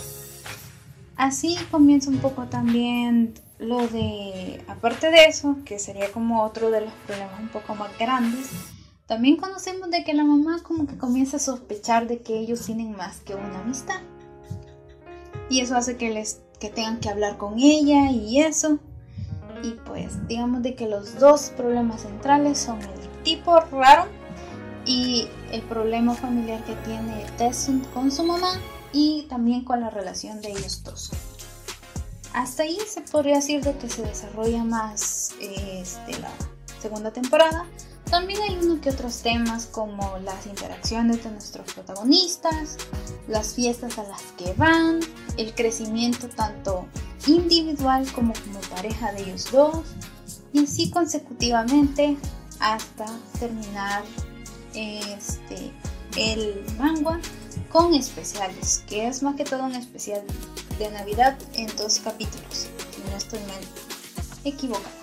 Así comienza un poco también lo de, aparte de eso, que sería como otro de los problemas un poco más grandes, también conocemos de que la mamá como que comienza a sospechar de que ellos tienen más que una amistad. Y eso hace que les que tengan que hablar con ella y eso. Y pues digamos de que los dos problemas centrales son el tipo raro y el problema familiar que tiene Taesun con su mamá y también con la relación de ellos dos. Hasta ahí se podría decir de que se desarrolla más este, la segunda temporada. También hay uno que otros temas como las interacciones de nuestros protagonistas, las fiestas a las que van, el crecimiento tanto individual como como pareja de ellos dos, y así consecutivamente hasta terminar este, el manga con especiales, que es más que todo un especial de Navidad en dos capítulos, si no estoy mal equivocada.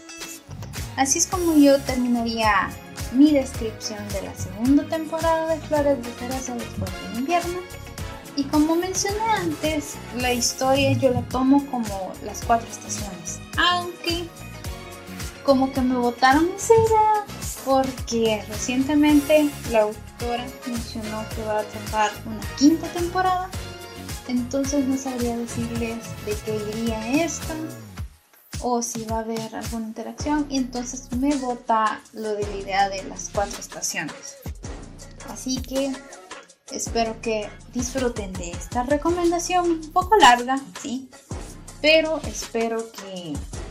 Así es como yo terminaría mi descripción de la segunda temporada de Flores de Cereza después del invierno. Y como mencioné antes, la historia yo la tomo como las cuatro estaciones. Aunque como que me botaron esa idea porque recientemente la autora mencionó que va a sacar una quinta temporada. Entonces no sabría decirles de qué iría esta o si va a haber alguna interacción, y entonces me bota lo de la idea de las cuatro estaciones. Así que espero que disfruten de esta recomendación un poco larga, sí, pero espero que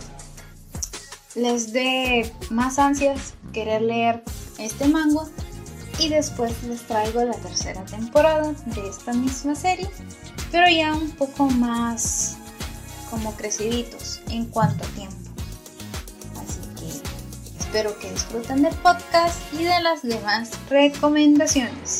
les dé más ansias querer leer este manga, y después les traigo la tercera temporada de esta misma serie, pero ya un poco más como creciditos en cuanto a tiempo. Así que espero que disfruten del podcast y de las demás recomendaciones.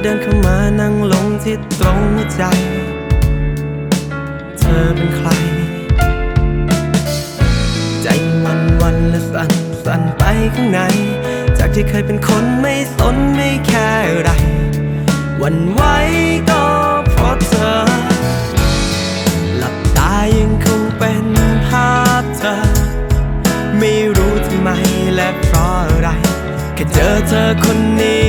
ดินเข้ามานั่งลงที่ตรงหัวใจเธอเป็นใครใจวันวันและสั่นสั่นไปข้างในจากที่เคยเป็นคนไม่สนไม่แคร์อะไรวันไหวก็เพราะเธอหลับตายังคงเป็นภาพเธอไม่รู้ทำไมและเพราะอะไรแค่เจอเธอคนนี้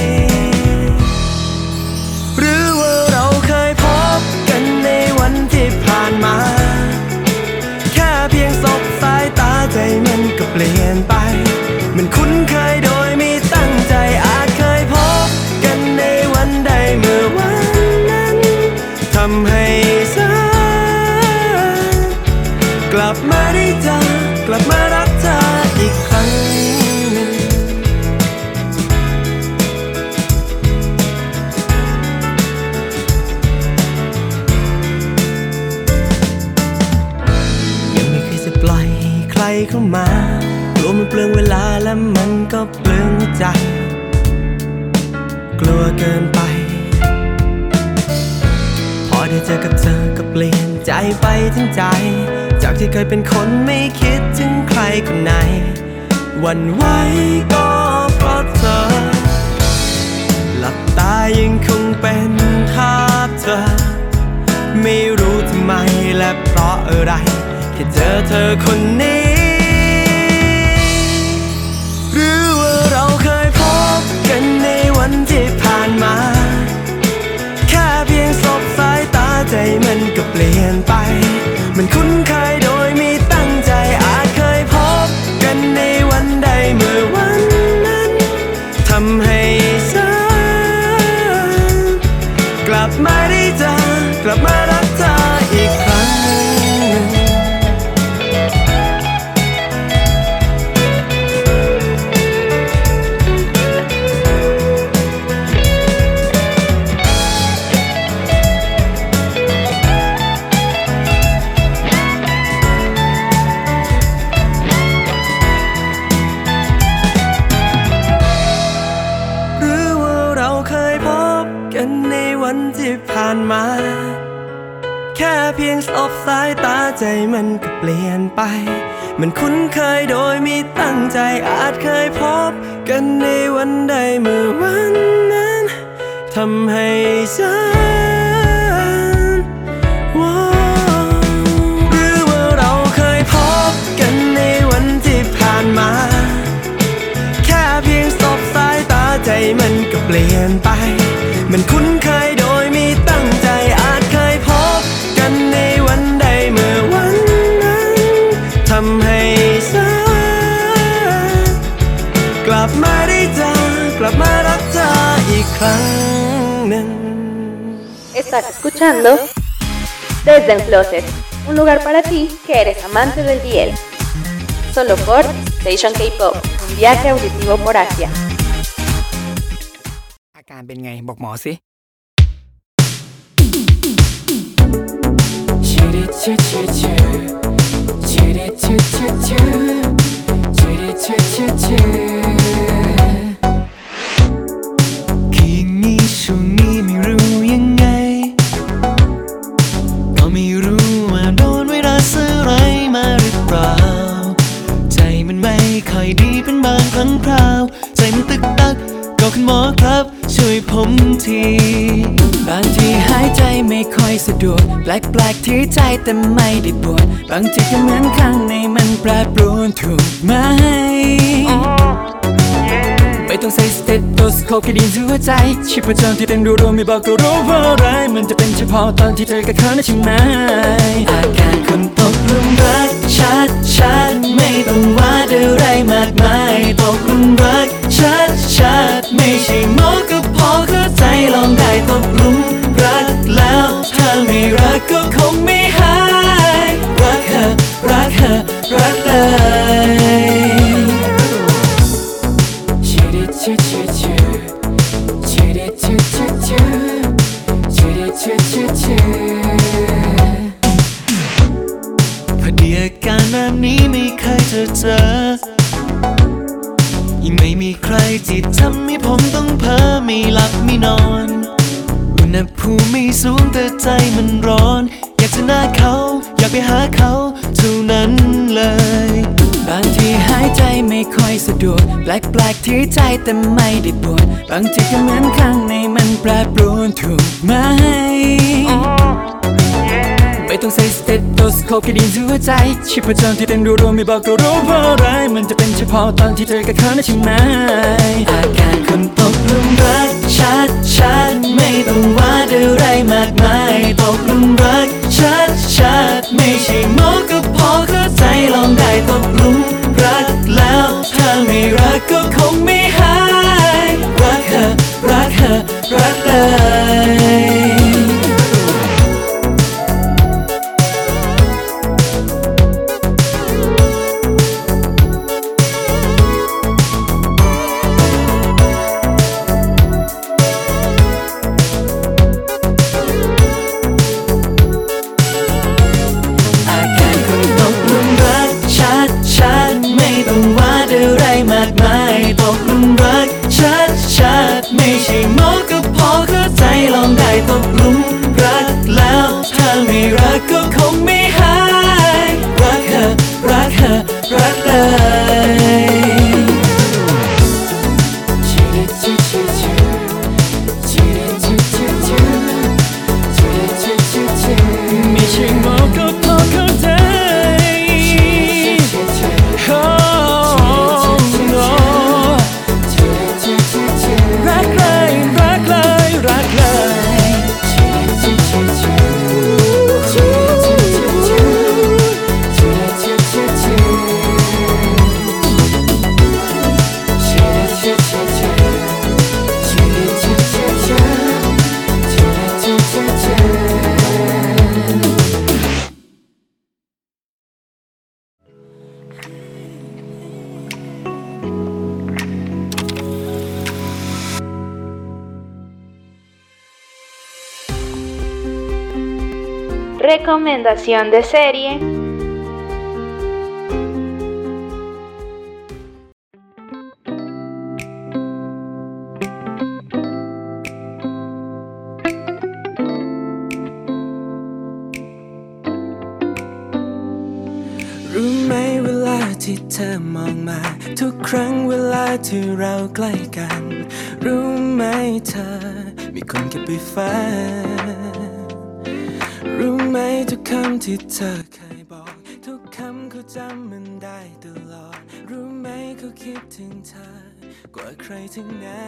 หรือว่าเราเคยพบกันในวันที่ผ่านมาแค่เพียงสบสายตาใจมันก็เปลี่ยนไปมันคุ้นเคยโดยไม่ตั้งใจอาจเคยพบกันในวันใดเมื่อวันนั้นทำให้ฉันกลับมาได้เจอกลับมารักเธออีกครั้งหนึ่งยังไม่เคยจะปล่อยใครเข้ามากลัวมันเปลืองเวลาและมันก็เปลืองหัวใจกลัวเกินไปพอได้เจอกับเธอก็เปลี่ยนใจไปทั้งใจจากที่เคยเป็นคนไม่คิดถึงใครคนไหนหวั่นไหวก็เพราะเธอหลับตายังคงเป็นภาพเธอไม่รู้ทำไมและเพราะอะไรแค่เจอเธอคนนี้หรือว่าเราเคยพบกันในวันที่ผ่านมาแค่เพียงสบสายตาใจมันก็เปลี่ยนไปมันคุ้นเคยโดยไม่ตั้งใจอาจเคยพบกันในวันใดเมื่อวันนั้นทำให้ฉันกลับมาได้เจอกลับมารักเธออีกครั้งที่ผ่านมาแค่เพียงสบสายตาใจมันก็เปลี่ยนไปมันคุ้นเคยโดยไม่ตั้งใจอาจเคยพบกันในวันใดเมื่อวันนั้นทำให้ฉันหรือว่าเราเคยพบกันในวันที่ผ่านมาแค่เพียงสบสายตาใจมันก็เปลี่ยนไปมันคุ้นเคยโดยไม่ตั้งใจอาจเคยพบกันในวันใดเมื่อวันนั้นทำให้ฉันกลับมาได้เจอกลับมารักเธออีกครั้งหนึ่ง Estás escuchando Desde el Closet, un lugar para ti que eres amante del D L. Solo por Station K-Pop, un viaje auditivo por Asia. อาการเป็นไงบอกหมอสิคืองี้ช่วงนี้ไม่รู้ยังไงก็ไม่รู้ว่าโดนไวรัสอะไรมาหรือเปล่าใจมันไม่ค่อยดีเป็นบางครั้งคราวใจมันตึกตักก็คุณหมอครับช่วยผมทีบางทีหายใจไม่ค่อยสะดวกแปลกๆที่ใจแต่ไม่ได้ปวดบางทีก็เหมือนข้างในมันแปรปรวนถูกไหมไม่ต้องใส่สเตตโตสโคปแค่ได้ยินหัวใจชีพจรที่เต้นรัวๆไม่บอกก็รู้เพราะอะไรมันจะเป็นเฉพาะตอนที่เธอกับเขานะใช่ไหมอาการคนตกหลุมรักชัดชัดไม่ต้องวาดอะไรมากมายตกหลุมรักชัดชัดไม่ใช่หมอก็พอเข้าใจลองได้ตกหลุมรักแล้วถ้าไม่รักก็คงไม่หายรักเธอรักเธอรักเลยพอดีอาการแบบนี้ไม่เคยจะเจอยังไม่มีใครรที่ทำให้ผมต้องเพ้อไม่หลับไม่นอนอุณหภูมิไม่สูงแต่ใจมันร้อนอยากจะหน้าเขาอยากไปหาเขาเท่านั้นเลยบางทีหายใจไม่ค่อยสะดวกแปลกๆที่ใจแต่ไม่ได้ปวดบางทีก็เหมือนข้างในมันแปรปรวนถูกไหมไม่ต้องใส่สเตตโตสโคปแค่ได้ยินหัวใจชีพจรที่เต้นรัวๆไม่บอกก็รู้เพราะอะไรมันจะเป็นเฉพาะตอนที่เธอกับเขานะใช่ไหมอาการคนตกหลุมรักชัดชัดไม่ต้องวาดอะไรมากมายตกหลุมรักชัดชัดไม่ใช่โมก็พอเข้าใจลองได้ตกหลุมรักแล้วถ้าไม่รักก็คงไม่หายรักเธอรักเธอรักเลยมากมายตกหลุมรักชัดชัดไม่ใช่โมก็พอเข้าใจลองได้ตกหลุมรักแล้วถ้าไม่รักก็คงไม่หายรักเธอรักเธอรักเลยไม่ใช่โมก็พอเข้าใจ Recomendación de serie. รู้ไหมเวลาที่เธอมองมาทุกครั้งเวลาที่เราใกล้กันรู้ไหมเธอมีคนเก็บไปฝันรู้ไหมทุกคำที่เธอเคยบอกทุกคำเขาจำมันได้ตลอดรู้ไหมเขาคิดถึงเธอกว่าใครทั้งนั้น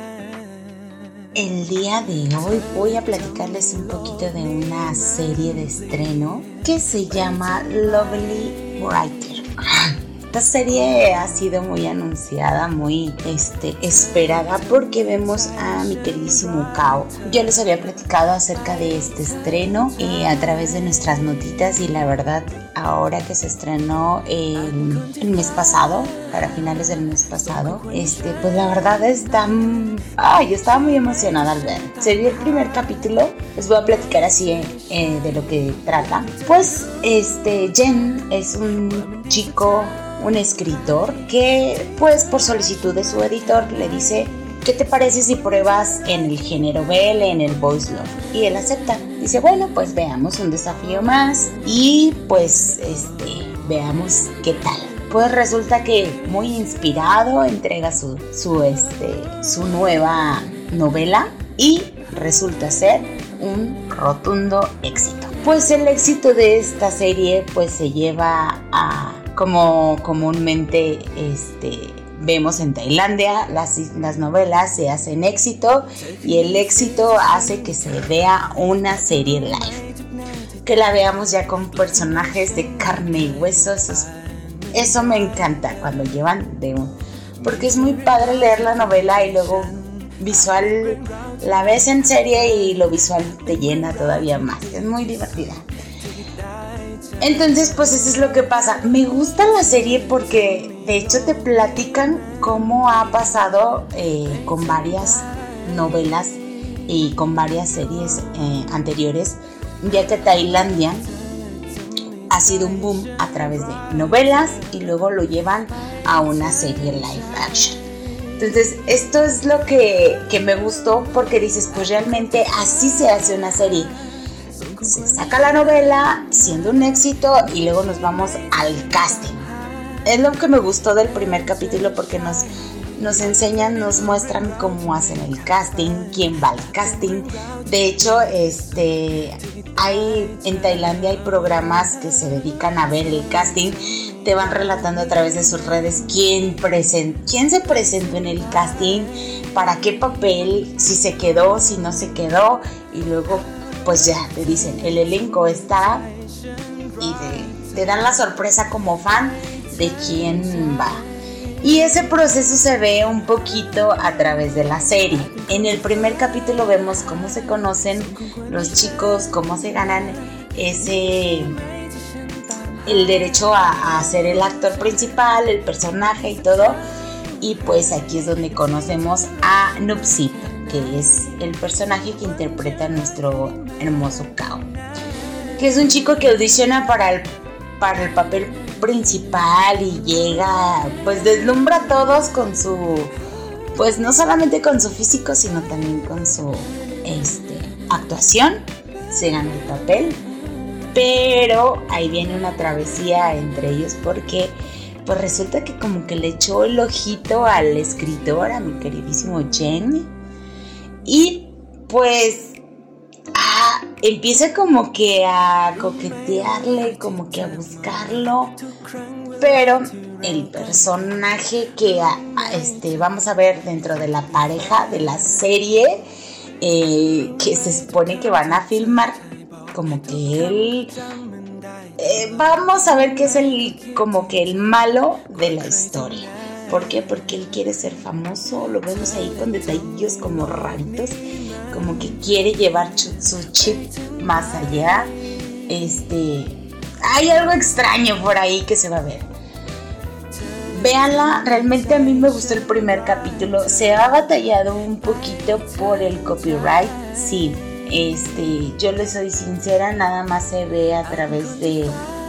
El día de hoy voy a platicarles un poquito de una serie de estreno que se llama Lovely Writer. Esta serie ha sido muy anunciada, muy este, esperada porque vemos a mi queridísimo Kao. Yo les había platicado acerca de este estreno eh, a través de nuestras notitas y la verdad ahora que se estrenó el, el mes pasado, para finales del mes pasado, este, pues la verdad está... Ay, yo estaba muy emocionada al ver. Se vio el primer capítulo, les voy a platicar así eh, de lo que trata. Pues este, Jen es un chico... un escritor que pues por solicitud de su editor le dice ¿qué te parece si pruebas en el género B L, en el Boys Love? Y él acepta, dice bueno pues veamos un desafío más y pues este veamos qué tal. Pues resulta que muy inspirado entrega su, su, este, su nueva novela y resulta ser un rotundo éxito. Pues el éxito de esta serie pues se lleva a... Como comúnmente este, vemos en Tailandia, las, las novelas se hacen éxito y el éxito hace que se vea una serie live. Que la veamos ya con personajes de carne y hueso, eso, eso me encanta cuando llevan de un... Porque es muy padre leer la novela y luego visual la ves en serie y lo visual te llena todavía más. Es muy divertida. Entonces, pues eso es lo que pasa. Me gusta la serie porque de hecho te platican cómo ha pasado eh, con varias novelas y con varias series eh, anteriores, ya que Tailandia ha sido un boom a través de novelas y luego lo llevan a una serie live action. Entonces, esto es lo que, que me gustó, porque dices, pues realmente así se hace una serie. Se saca la novela siendo un éxito y luego nos vamos al casting. Es lo que me gustó del primer capítulo, porque nos, nos enseñan, nos muestran cómo hacen el casting, quién va al casting. De hecho, este, hay, en Tailandia hay programas que se dedican a ver el casting. Te van relatando a través de sus redes quién, present, quién se presentó en el casting, para qué papel, si se quedó, si no se quedó, y luego pues ya te dicen, el elenco está, y te, te dan la sorpresa como fan de quién va. Y ese proceso se ve un poquito a través de la serie. En el primer capítulo vemos cómo se conocen los chicos, cómo se ganan ese... el derecho a, a ser el actor principal, el personaje y todo. Y pues aquí es donde conocemos a Nupsip, que es el personaje que interpreta a nuestro hermoso Kao, que es un chico que audiciona para el, para el papel principal y llega, pues deslumbra a todos con su, pues no solamente con su físico, sino también con su este, actuación. Se gana el papel. Pero ahí viene una travesía entre ellos, porque pues resulta que como que le echó el ojito al escritor, a mi queridísimo Jen, y pues ah, empieza como que a coquetearle, como que a buscarlo, pero el personaje que a, a este, vamos a ver dentro de la pareja de la serie, eh, que se supone que van a filmar, como que él eh, vamos a ver que es el como que el malo de la historia. ¿Por qué? Porque él quiere ser famoso. Lo vemos ahí con detallitos como raritos, como que quiere llevar su chip más allá. Este, hay algo extraño por ahí que se va a ver. Véanla, realmente a mí me gustó el primer capítulo. Se ha batallado un poquito por el copyright, sí. Este, yo les soy sincera, nada más se ve a través de,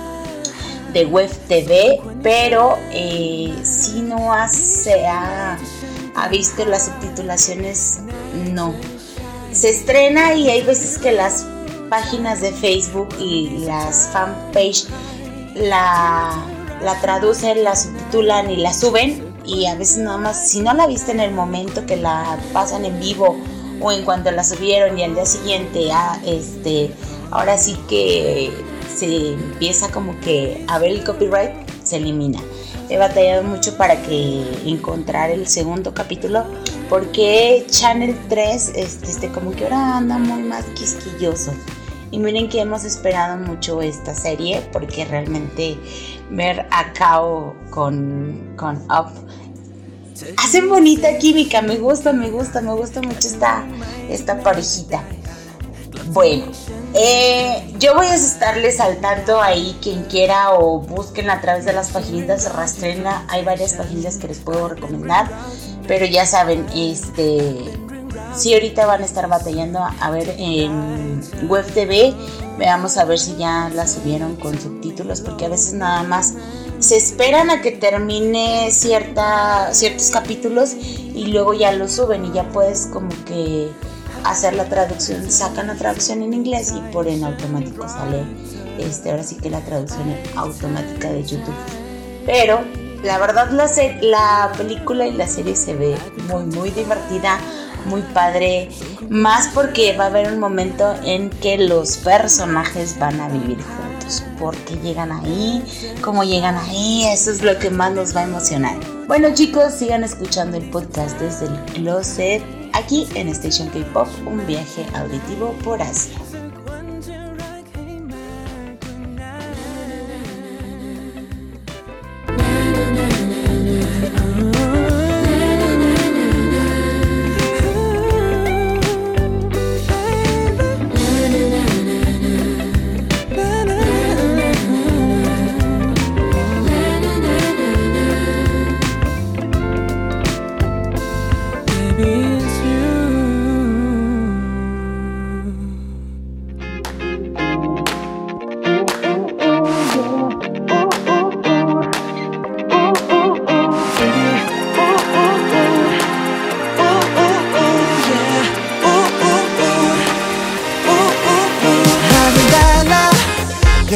de Web T V, pero eh, si no ha, se ha, ha visto las subtitulaciones, no. Se estrena y hay veces que las páginas de Facebook y las fanpage la, la traducen, la subtitulan y la suben, y a veces nada más, si no la viste en el momento que la pasan en vivo o en cuanto la subieron y al día siguiente ah, este, ahora sí que se empieza como que a ver el copyright, se elimina. He batallado mucho para que encontrar el segundo capítulo, porque Channel tres este, este, como que ahora anda muy más quisquilloso. Y miren que hemos esperado mucho esta serie, porque realmente ver a Kao con, con Up hacen bonita química. Me gusta, me gusta, me gusta mucho esta, esta parejita. Bueno, eh, yo voy a estarles al tanto ahí, quien quiera, o busquen a través de las paginitas, rastrenla. Hay varias páginas que les puedo recomendar, pero ya saben, este, sí, ahorita van a estar batallando a ver en Web T V. Veamos a ver si ya la subieron con subtítulos, porque a veces nada más se esperan a que termine cierta, ciertos capítulos y luego ya lo suben, y ya puedes como que hacer la traducción, sacan la traducción en inglés y por en automático sale este, ahora sí que la traducción automática de YouTube. Pero la verdad la, se- la película y la serie se ve muy muy divertida, muy padre, más porque va a haber un momento en que los personajes van a vivir juntos, porque llegan ahí, cómo llegan ahí, eso es lo que más nos va a emocionar. Bueno chicos, sigan escuchando el podcast desde el closet, aquí en Station K-Pop, un viaje auditivo por Asia.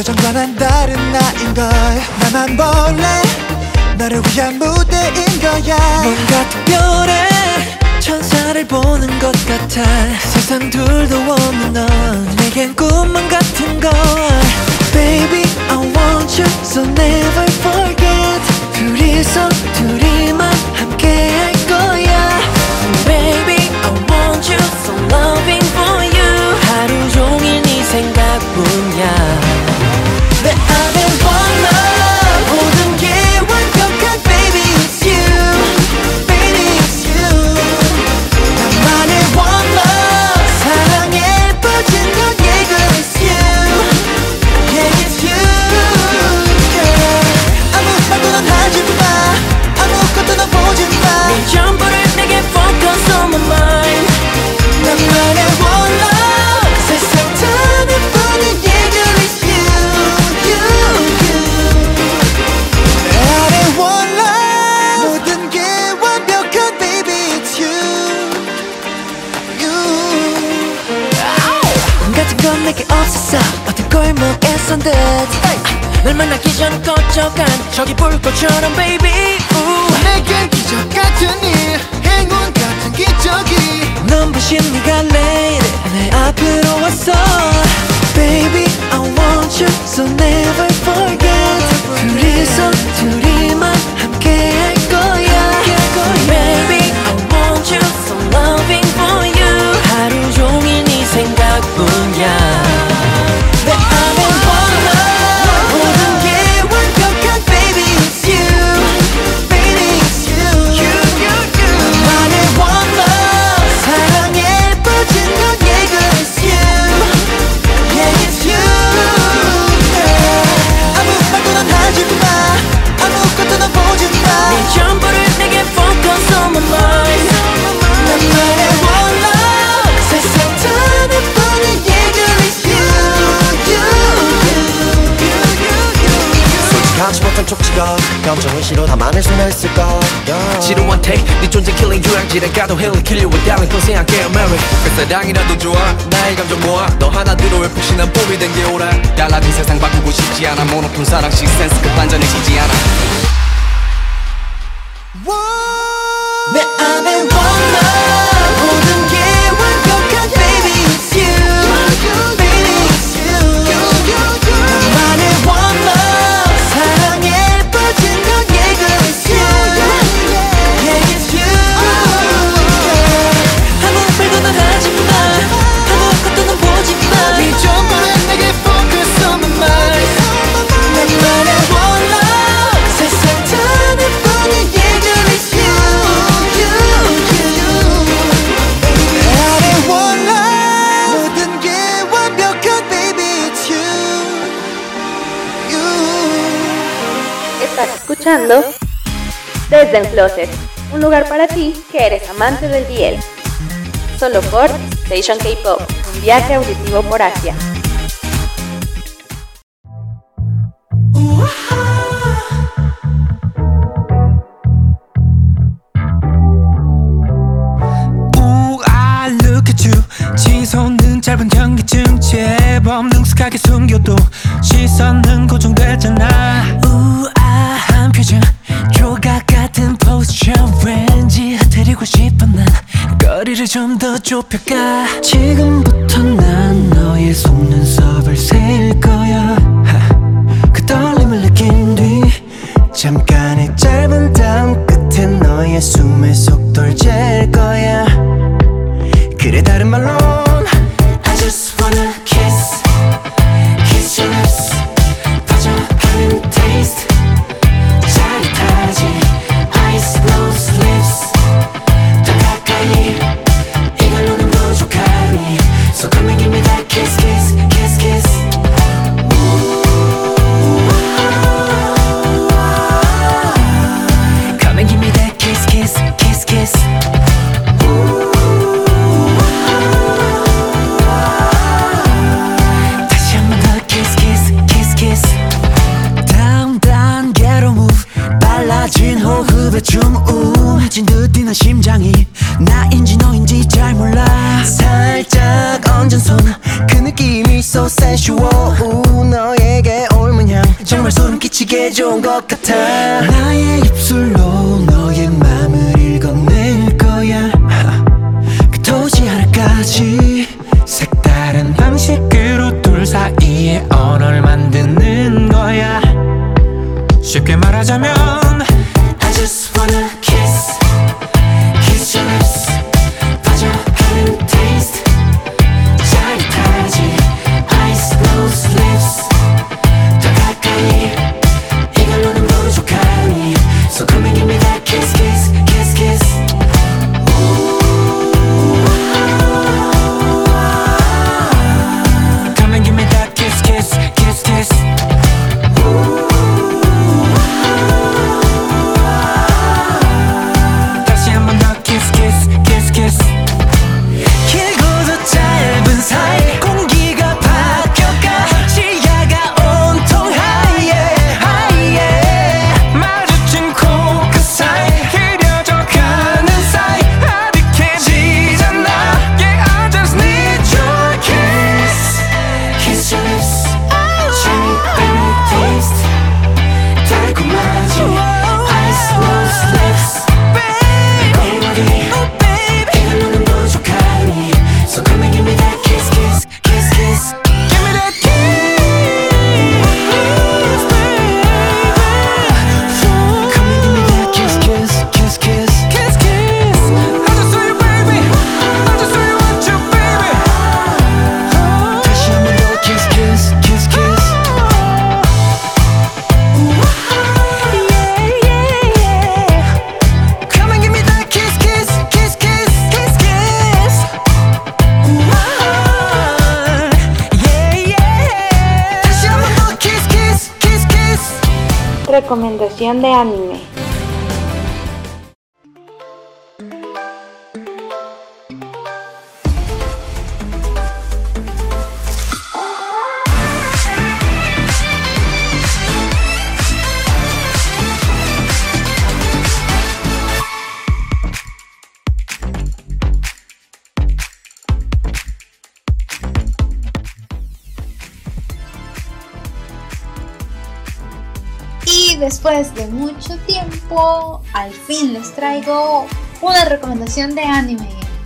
걱정과는 다른 나인걸 나만 볼래 너를 위한 무대인 거야 뭔가 특별해 천사를 보는 것 같아 세상 둘도 없는 넌 내겐 꿈만 같은 걸 Baby I want you so never forget 둘이서 둘이만 함께 할 거야 Baby I want you so loving for you 하루 종일 네 생각뿐이야 내 안에 one love 모든 게 완벽한 baby it's you baby it's you 나만의 one love 사랑에 빠진 건 얘가 it's you yeah it's you yeah. 아무 말도 넌 하지 마 아무것도 넌 보지 마 네 전부를 내게 focus on my mind 나만의 one love 세상 다내보는 얘가 it's you you you 내 안에 one love 모든 게 완벽한 baby it's you you 꿈 같은 건 내게 없었어 어떤 골목에선 듯 널 만나기 전 꺼져간 저기 불꽃처럼 baby ooh. 내겐 기적 같은 일 행운 같은 기적이 눈부신 네가 내일 내 앞으로 왔어 Baby I want you so never forget 둘이서 둘이만 함께 할 거야 Baby I want you so loving for you 하루 종일 네 생각뿐이야 내 안에 one love 모든 게 완벽한 baby it's you baby it's you you you you 나만의 one love 사랑에 빠진 건 얘가 it's you yeah it's you yeah. 아무 말도 넌 하지 마 아무것도 넌 보지 마 네 전부를 내게 focus on my mind 나만의 one love 세상 다내보는 얘가 it's you you 솔직하지 못한 촉지가 감정의식으로 담아낼 수나 있을까 지루한 take 네 존재 killing 유황지를 가도 힐을 kill you with darling 또 생각해 Mary 그 사랑이라도 좋아 나의 감정 모아 너 하나들어 왜 푹신한 봄이 된 게 오라 달라진 세상 바꾸고 싶지 않아 모노톤 사랑식 센스 끝반전을 지지 않아 내 안에 one love 모든 게 완벽한 baby it's you baby it's you 나만의 one love 사랑에 빠진 건 얘가 it's you yeah it's you 아무 말도 넌 하지 마 아무것도 넌 보지 마네 전부를 내게 focus on my mind 나만의 one love 세상 다내보는 얘가 it's you you you 내 안에 one love 모든 게 완벽한 baby it's you you Estás escuchando Desde el Closet, un lugar para ti que eres amante del D L. Solo por Station K-Pop, un viaje auditivo por Asia. Ooh, I look at you 시선은 짧은 현기증 제법 능숙하게 숨겨도 시선은 고정되잖아 우아한 표정 조각 같은 포스처 왠지 흐트리고 싶어 난 거리를 좀 더 좁혀가 지금부터 난 너의 속눈썹을 세일 거야 그 떨림을 느낀 뒤 잠깐의 짧은 다음 끝에 너의 숨의 속도를 잴 거야 그래 다른 말론 I just wanna kiss Kiss your lips 퍼져가는 taste 짜릿하지 Ice blows lips 더 가까이 이걸로는 부족하니 So come and give me that kiss kiss kiss kiss Come and give me that kiss kiss kiss kiss 다시 한 번 더 kiss kiss kiss kiss 다음 단계로 move 빨라진 호흡에 춤움해진 듯 뛰는 심장이 나인지 너인지 잘 몰라 살짝 얹은 손 그 느낌이 so sensual 우, 너에게 정말 소름 끼치게 좋은 것 같아. 나의 입술로 너의 맘을 읽어낼 거야. 끝없이 하나까지 색다른 방식으로 둘 사이의 언어를 만드는 거야. 쉽게 말하자면 I just wanna kiss, kiss your lips. 빠져가는 taste 짜릿하지. Eyes, nose, lips. 더 가까이 이걸로는 부족하니. So come and give me that kiss, kiss, kiss, kiss. Come and give me that kiss, kiss, kiss, kiss. 다시 한 번 더 kiss, kiss, kiss, kiss. 길고도 짧은 사이 공기가 바뀌어가. 시야가 온통 하얘 하얘. 마주친 코끝 사이 흐려져 가는 사이 아득해지잖아. Yeah, I just need your kiss. Kiss your lips. cherry taste 달콤하지. Ice, nose, lips. 이걸로는 부족하니. So come and give me that kiss, kiss, kiss, kiss. Give me that kiss, baby. Come and give me that kiss, kiss, kiss, kiss, kiss, kiss. I just saw you, baby. I just saw you want you, baby. 다시 한 번 더 kiss, kiss, kiss, kiss. Yeah, yeah, yeah. Come and give me that kiss, kiss, kiss, kiss, kiss, kiss. Yeah, yeah. 다시 한 번 더 kiss, kiss, kiss, kiss. Recomendación de anime. Y después de mucho tiempo, al fin les traigo una recomendación de anime.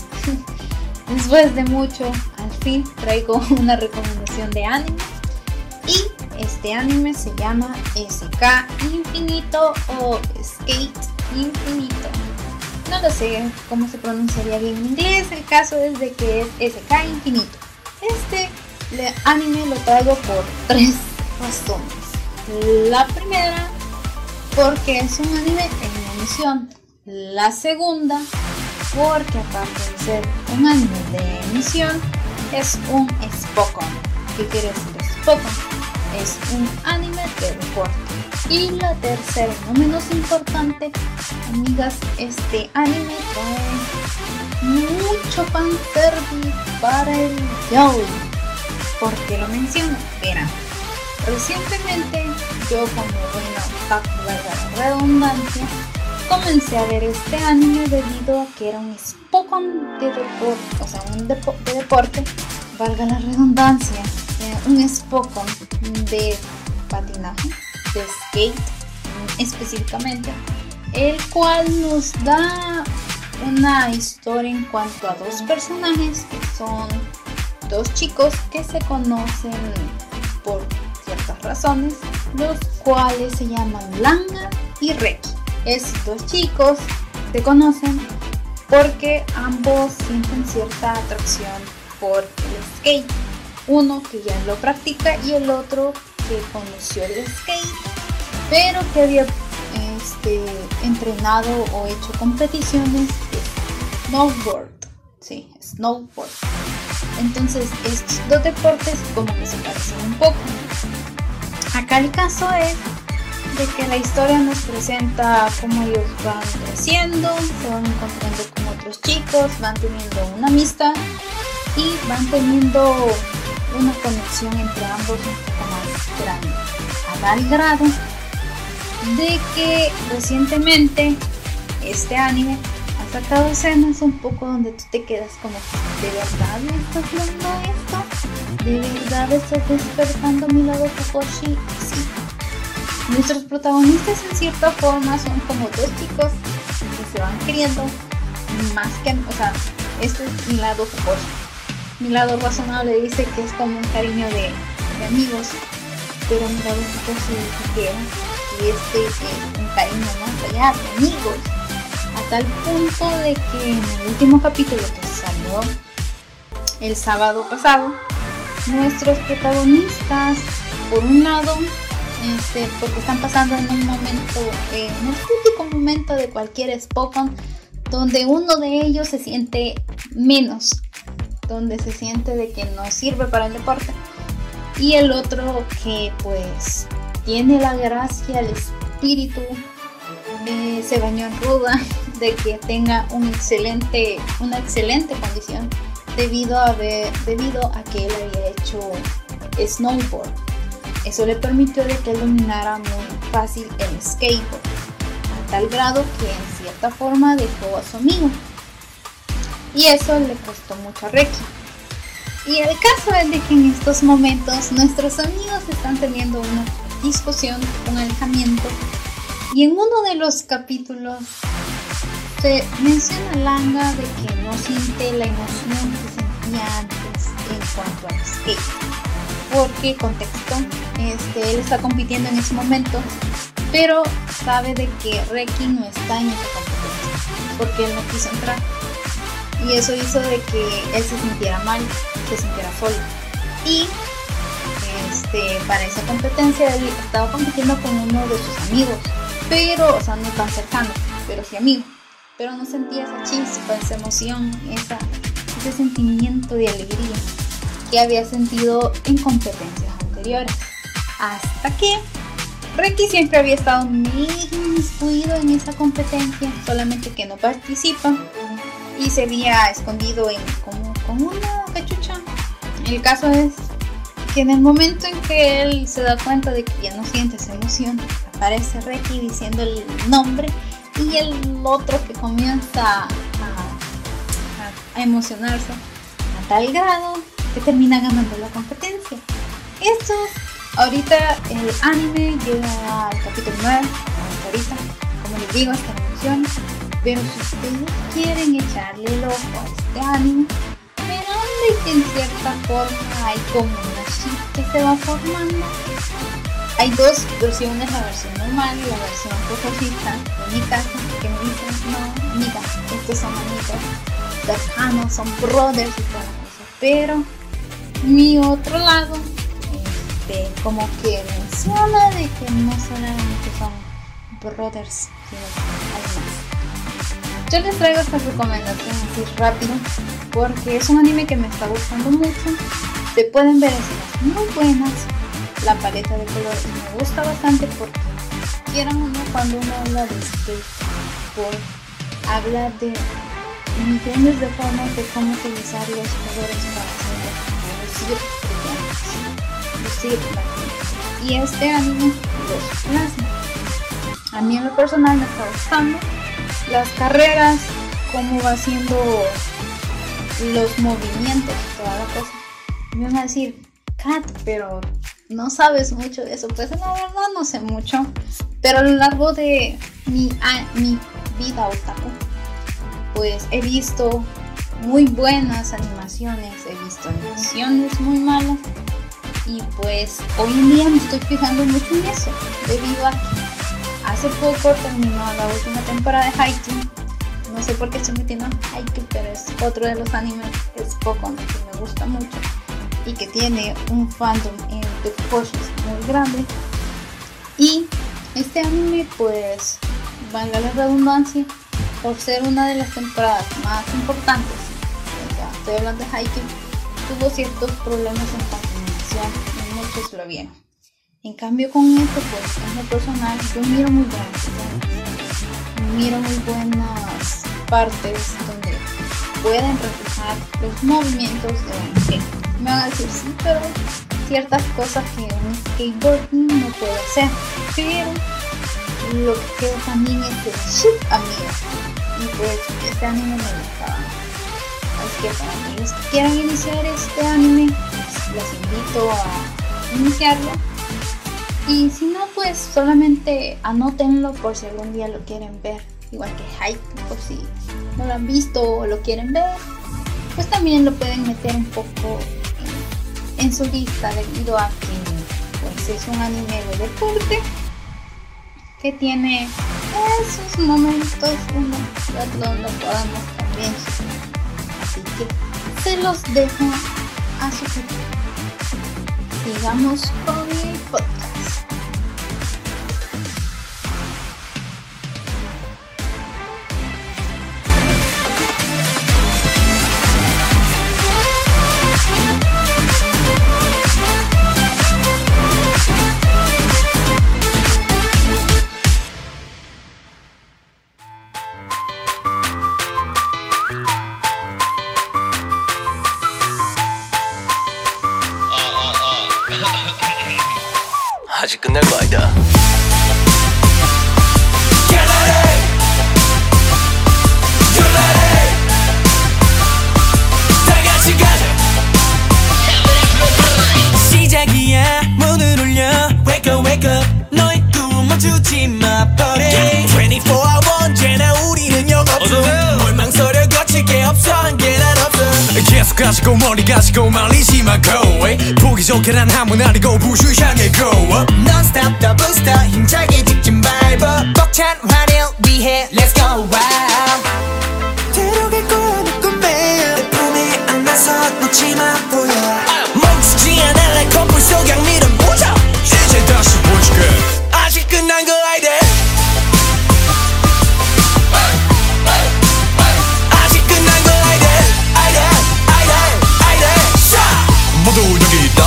Después de mucho, al fin traigo una recomendación de anime. Y este anime se llama S K Infinito o Skate Infinito. No lo sé cómo se pronunciaría bien en inglés, el caso es de que es S K Infinito. Este anime lo traigo por tres razones. La primera, porque es un anime en emisión. La segunda, porque aparte de ser un anime de emisión, es un Spokon. ¿Qué quiere decir Spokon? Es un anime de deporte. Y la tercera, no menos importante, amigas, este anime trae mucho fanservice para el yaoi. ¿Por qué lo menciono? Verán. Recientemente, yo como buena otaku, la redundancia, comencé a ver este anime debido a que era un Spokon de deporte, o sea, un depo- de deporte, valga la redundancia, eh, un Spokon de patinaje, de skate específicamente, el cual nos da una historia en cuanto a dos personajes que son dos chicos que se conocen por ciertas razones, los cuales se llaman Langa y Reki. Estos dos chicos se conocen porque ambos sienten cierta atracción por el skate. Uno que ya lo practica y el otro que conoció el skate, pero que había este, entrenado o hecho competiciones de snowboard. Sí, snowboard. Entonces estos dos deportes como que se parecen un poco. Acá el caso es de que la historia nos presenta cómo ellos van creciendo, se van encontrando con otros chicos, van teniendo una amistad y van teniendo una conexión entre ambos un poco más grande, a tal grado de que recientemente este anime ha sacado escenas un poco donde tú te quedas como, ¿de verdad me estás viendo esto? ¿De verdad estás despertando mi lado Kokoshi? Sí. Nuestros protagonistas en cierta forma son como dos chicos que se van queriendo más que, o sea, este es mi lado jocoso. Mi lado razonable dice que es como un cariño de, de amigos, pero mi lado jocoso dice que, que este es un cariño más allá de amigos, a tal punto de que en el último capítulo que salió el sábado pasado, nuestros protagonistas, por un lado, este, porque están pasando en un momento, eh, en el típico momento de cualquier Spokon, donde uno de ellos se siente menos, donde se siente de que no sirve para el deporte, y el otro que pues tiene la gracia, el espíritu, eh, se bañó en ruda, de que tenga un excelente, una excelente condición debido a, ver, debido a que él había hecho snowboard. Eso le permitió de que él dominara muy fácil el skateboard, a tal grado que en cierta forma dejó a su amigo. Y eso le costó mucho a Reki. Y el caso es de que en estos momentos nuestros amigos están teniendo una discusión, un alejamiento. Y en uno de los capítulos se menciona Langa de que no siente la emoción que sentía antes en cuanto al skate. Porque, contexto, este, él está compitiendo en ese momento, pero sabe de que Reki no está en esa competencia, porque él no quiso entrar. Y eso hizo de que él se sintiera mal, se sintiera solo. Y este, para esa competencia él estaba compitiendo con uno de sus amigos, pero, o sea, no tan cercano, pero sí amigo. Pero no sentía esa chispa, esa emoción, esa, ese sentimiento de alegría que había sentido en competencias anteriores. Hasta que Reki siempre había estado muy inmiscuido en esa competencia, solamente que no participa y se había escondido en como, como una cachucha. El caso es que en el momento en que él se da cuenta de que ya no siente esa emoción, aparece Reki diciendo el nombre y el otro que comienza a, a, a emocionarse a tal grado que termina ganando la competencia. Esto, ahorita el anime llega al capítulo nueve, hasta ahorita, como les digo, hasta la emoción. Pero si ustedes quieren echarle el ojo a este anime, verán de que en cierta forma hay como una ship que se va formando. Hay dos versiones, la versión normal y la versión cojosita de mi casa, que me dicen, no, amiga, estos son amigos cercanos, son brothers y toda la cosa. Pero mi otro lado, este, como que menciona de que no solamente son brothers, sino que hay más. Yo les traigo esta recomendación así rápido, porque es un anime que me está gustando mucho. Se pueden ver escenas muy buenas, la paleta de colores me gusta bastante porque, quieran o no, cuando uno habla de skateboard, habla de millones de formas de cómo utilizar los colores para hacer lucir brillantes, lucir magníficos. Y este anime los plasma. A mí en lo personal me está gustando las carreras, cómo va haciendo los movimientos y toda la cosa. Me van a decir, Kat, pero no sabes mucho de eso. Pues la verdad no sé mucho, pero a lo largo de mi, ah, mi vida otaku, pues he visto muy buenas animaciones, he visto animaciones muy malas, y pues hoy en día me estoy fijando mucho en eso, debido a que hace poco terminó la última temporada de Haikyuu. No sé por qué estoy metiendo Haikyuu, pero es otro de los animes Spokon que me gusta mucho y que tiene un fandom en The Force muy grande. Y este anime, pues, valga la redundancia, por ser una de las temporadas más importantes, o sea, estoy hablando de Haikyuu, tuvo ciertos problemas en continuación y muchos lo vieron. En cambio con esto, pues, en lo personal, yo miro muy buenas escenas, miro muy buenas partes donde pueden reflejar los movimientos de un skate. Me van a decir, sí, pero hay ciertas cosas que un skateboarding no puede hacer, pero lo que queda también es el ship, amigos. Y pues este anime me gustaba. Así que para aquellos que quieran iniciar este anime, pues, los invito a iniciarlo. Y si no, pues solamente anótenlo por si algún día lo quieren ver. Igual que Hype, por si no lo han visto o lo quieren ver, pues también lo pueden meter un poco en, en su lista, debido a que pues es un anime de deporte que tiene esos momentos uno donde podamos también sufrir. Así que se los dejo a su criterio. Sigamos con el podcast. 아직 끝난 거 아니다. 시작이야 문을 울려 Wake up wake up 너의 꿈 멈추지 마 buddy 이십사 hour 언제나 우리는 영업중 뭘 망설여 거칠 게 없어 한계란 없어 계속 가시고 머리 가시고 말리지 마 go away 보기 좋게 난 함은 아니고 부슈 향해 go up Non-stop double star 힘차게 직진 밟아 벅찬 환희를 위해 Let's go wow 데려갈 거야 내 꿈에 내 품에 안아서 놓지 마 보여 멈추지 않아 like 거품 속 양미를 보자 이제 다시 보여줄게 아직 끝난 거 아니대 아직 끝난 거 아니대 아니대 아니대 아니대 샤 모두 여기 있다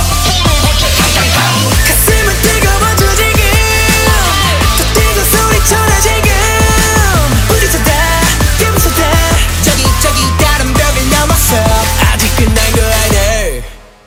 가슴은 뜨거워져 지금 더 뛰고 소리쳐라 지금 부딪혔다 깨부쉈다 저기 저기 다른 벽을 넘었어 아직 끝난 거 아니대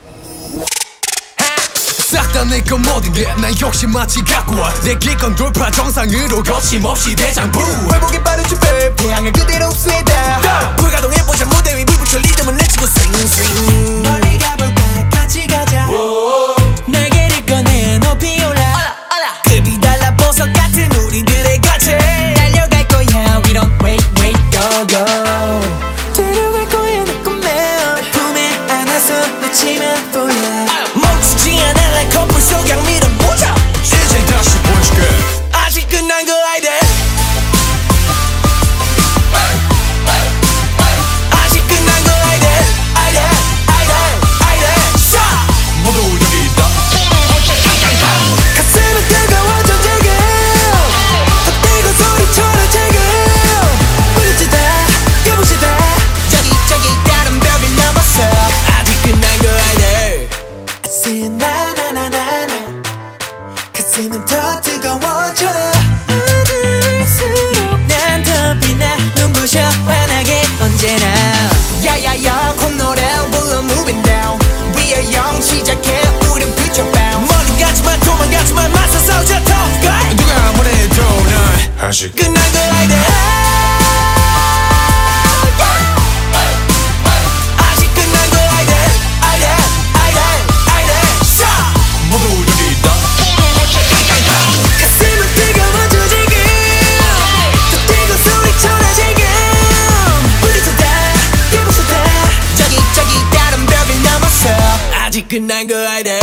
싹 다 내 건 모든 게 난 역시 마치 갖고 와 내 기건 돌파 정상으로 거침없이 대장부 회복이 빠른 준비 태양을 그대로 흡수해다 불가동해보자 무대 위 불붙여 리듬을 내치고 싱싱 멀리 가볼까 같이 가자 날개를 꺼내 높이 올라 급이 달라 보석 같은 우리들의 가치 달려갈 거야 We don't wait wait go go 데려갈 거야 내 꿈에 품에 안아서 놓치면 보여 멈추지 않아 like 거품 속 양미를 보자 이제 다시 보여줄게 아직 끝난 거 아니대 아직 끝난 거 아니대 아니대 아니대 아니대 샤 모두 여기 있다 가슴은 뜨거워져 지금 더 뛰고 소리쳐라 지금 부딪히다 깨부시다 저기 저기 다른 벽을 넘었어 아직 끝난 거 아니대 나나나나나 가슴은 더 뜨거워져 어두울수록 난 더 빛나 눈부셔 환하게 언제나 야야야 콧노래 불러 moving down We are young 시작해 우린 future bound 멀리 가지마 도망가지마 맞서 싸우자 tough guy 누가 뭐래도 난 아직 끝난 거 아니대 아직 끝난 거 아니대 아니대 아니대 아니대 샤 모두 여기 있다 가슴은 뜨거워져 지금 더 뛰고 소리쳐라 지금 부딪혔다 깨부쉈다 저기 저기 다른 벽을 넘었어 아직 끝난 거 아니대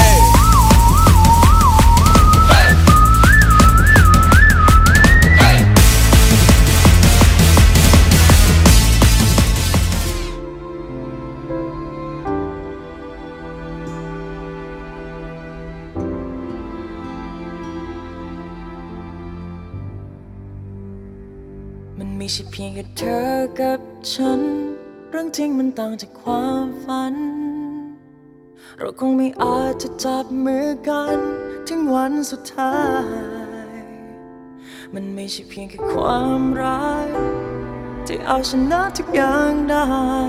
มันไม่ใช่เพียงแค่เธอกับฉันเรื่องจริงมันต่างจากความฝันเราคงไม่อาจจะจับมือกันถึงวันสุดท้ายมันไม่ใช่เพียงแค่ความรักที่เอาชนะทุกอย่างได้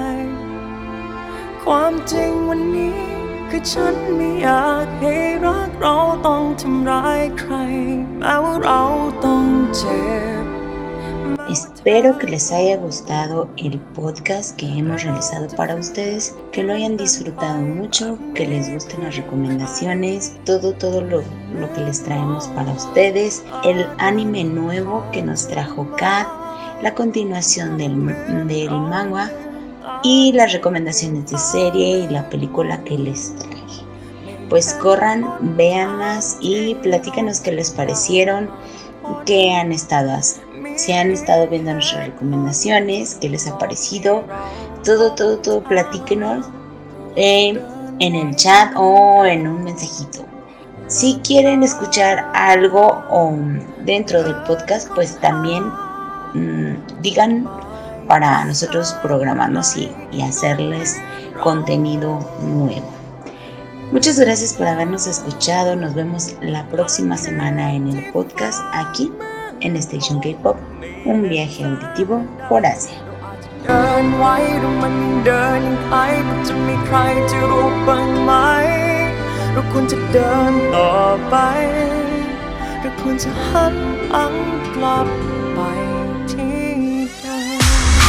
ความจริงวันนี้คือฉันไม่อยากให้รักเราต้องทำร้ายใครแม้ว่าเราต้องเจ็บแ Espero que les haya gustado el podcast que hemos realizado para ustedes, que lo hayan disfrutado mucho, que les gusten las recomendaciones, todo, todo lo, lo que les traemos para ustedes, el anime nuevo que nos trajo Kat, la continuación del, del manga y las recomendaciones de serie y la película que les traje. Pues corran, véanlas y platícanos qué les parecieron, qué han estado haciendo. Si han estado viendo nuestras recomendaciones, qué les ha parecido, todo, todo, todo, platíquenos eh, en el chat o en un mensajito. Si quieren escuchar algo o, dentro del podcast, pues también mmm, digan para nosotros programarnos y, y hacerles contenido nuevo. Muchas gracias por habernos escuchado. Nos vemos la próxima semana en el podcast aquí en Station K-Pop, un viaje auditivo por Asia. เดินไว้หรือมันเดินยังไงมันจะมีใครจะรู้บ้างไหมเราควรจะเดินต่อไปเราควรจะหันหลังกลับไปที่เดิม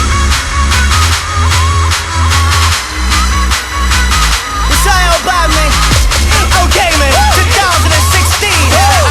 What's all about me? Okay man, twenty sixteen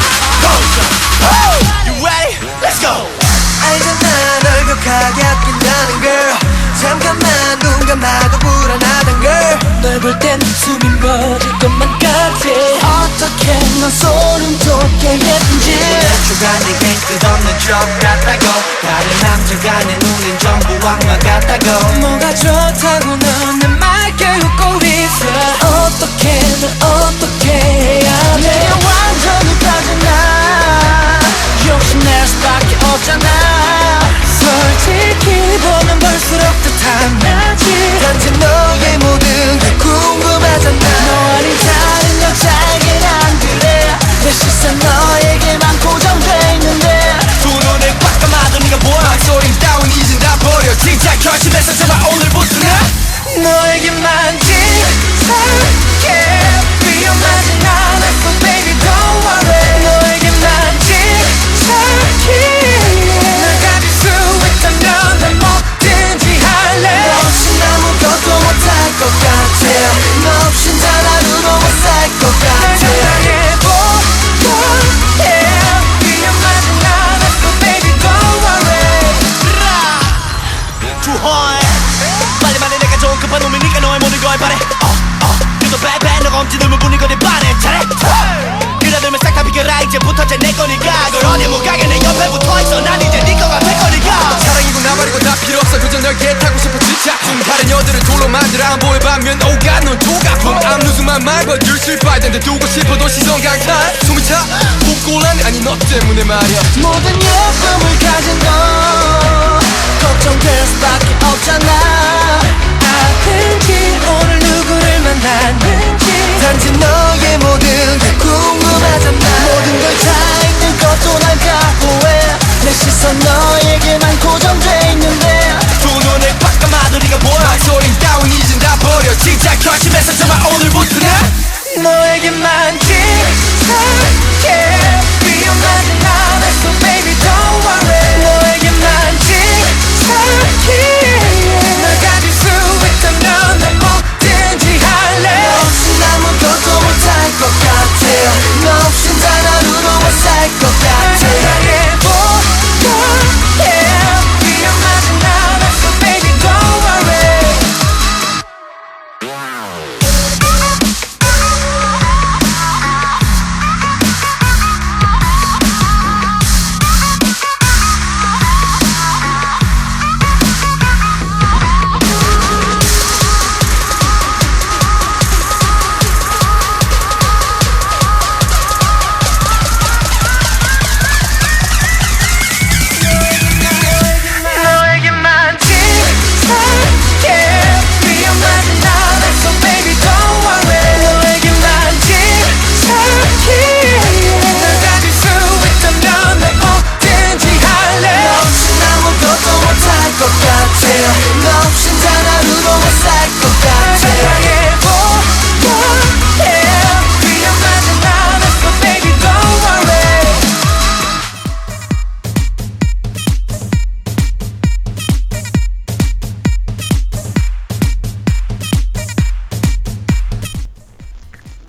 You ready? Let's go! 알잖아 널 격하게 아낀다는 걸 잠깐만 눈 감아도 불안하단 걸 널 볼 땐 숨이 멎을 것만 같아 어떻게 넌 소름 돋게 예쁜지 내가 내겐 끝없는 점 같다고 다른 남자가 내 눈엔 전부 악마 같다고 뭐가 좋다고 넌 내 맑게 웃고 있어 어떻게 널 어떻게 해야 돼 내가 완전히 빠져나 욕심낼 수밖에 없잖아 솔직히 보면 볼수록 더 탐나지 단지 너의 모든 게 궁금하잖아 너 아닌 다른 여자에겐 안 그래 내 시선 너에게만 고정돼 있는데 두 눈을 꽉 감아도 네가 보여 소리 따윈 이젠 다 버려 진짜 결심해서 제발 오늘부터는 너에게만 집착해 위험하진 않아 so baby don't worry 너에게만 집착해 널 가질 수 있다면 난 뭐든지 할래 너 없인 아무것도 못할 것 같아 너 없인 단 하루도 못 살 것 같아 널 사랑해보려 해 위험하진 않아 so baby don't worry Too hard 빨리 말해 내가 좋은 급한 놈이니까 너의 모든 걸 바래 어, 어. 그래도 bad bad 너가 엄지들면 뿐이고 내 반에 잘해 그러면 싹 다 비켜라 이제부터 쟤 내 거니까 널 어디 못 가게 내 옆에 붙어있어 난 이제 네 거가 될 거니까 사랑이고 나발이고 다 필요 없어 그저 널 개타고 싶어 집착 다른 여자를 돌로 만들어 안 보여봤면 오가 넌 조각품 앞누수만 말봐줄 수 있을 텐데 두고 싶어도 시선 강탈 숨이 차 복골한 아니 너 때문에 말이야 모든 예쁨을 가진 너 걱정될 수밖에 없잖아 아픈지 오늘 누구를 만났는지 단지 너의 모든 게 궁금하잖아 모든 걸 다 잊는 것도 난 각오해 내 시선 너에게만 고정돼 있는데 두 눈을 꽉 감아도 네가 보여 소린 따윈 이젠 다 버려 진짜 결심해서 정말 오늘부터는 너에게만 집착해 위험하진 않아 so baby don't worry 너에게만 집착해 널 가질 수 있다면 난 뭐든지 할래 너 없인 아무것도 못할 것 같아 너 없인 단 하루도 못 살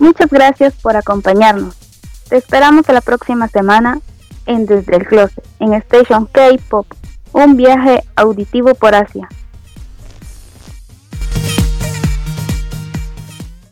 Muchas gracias por acompañarnos. Te esperamos la próxima semana en Desde el Closet, en Station K-Pop, un viaje auditivo por Asia.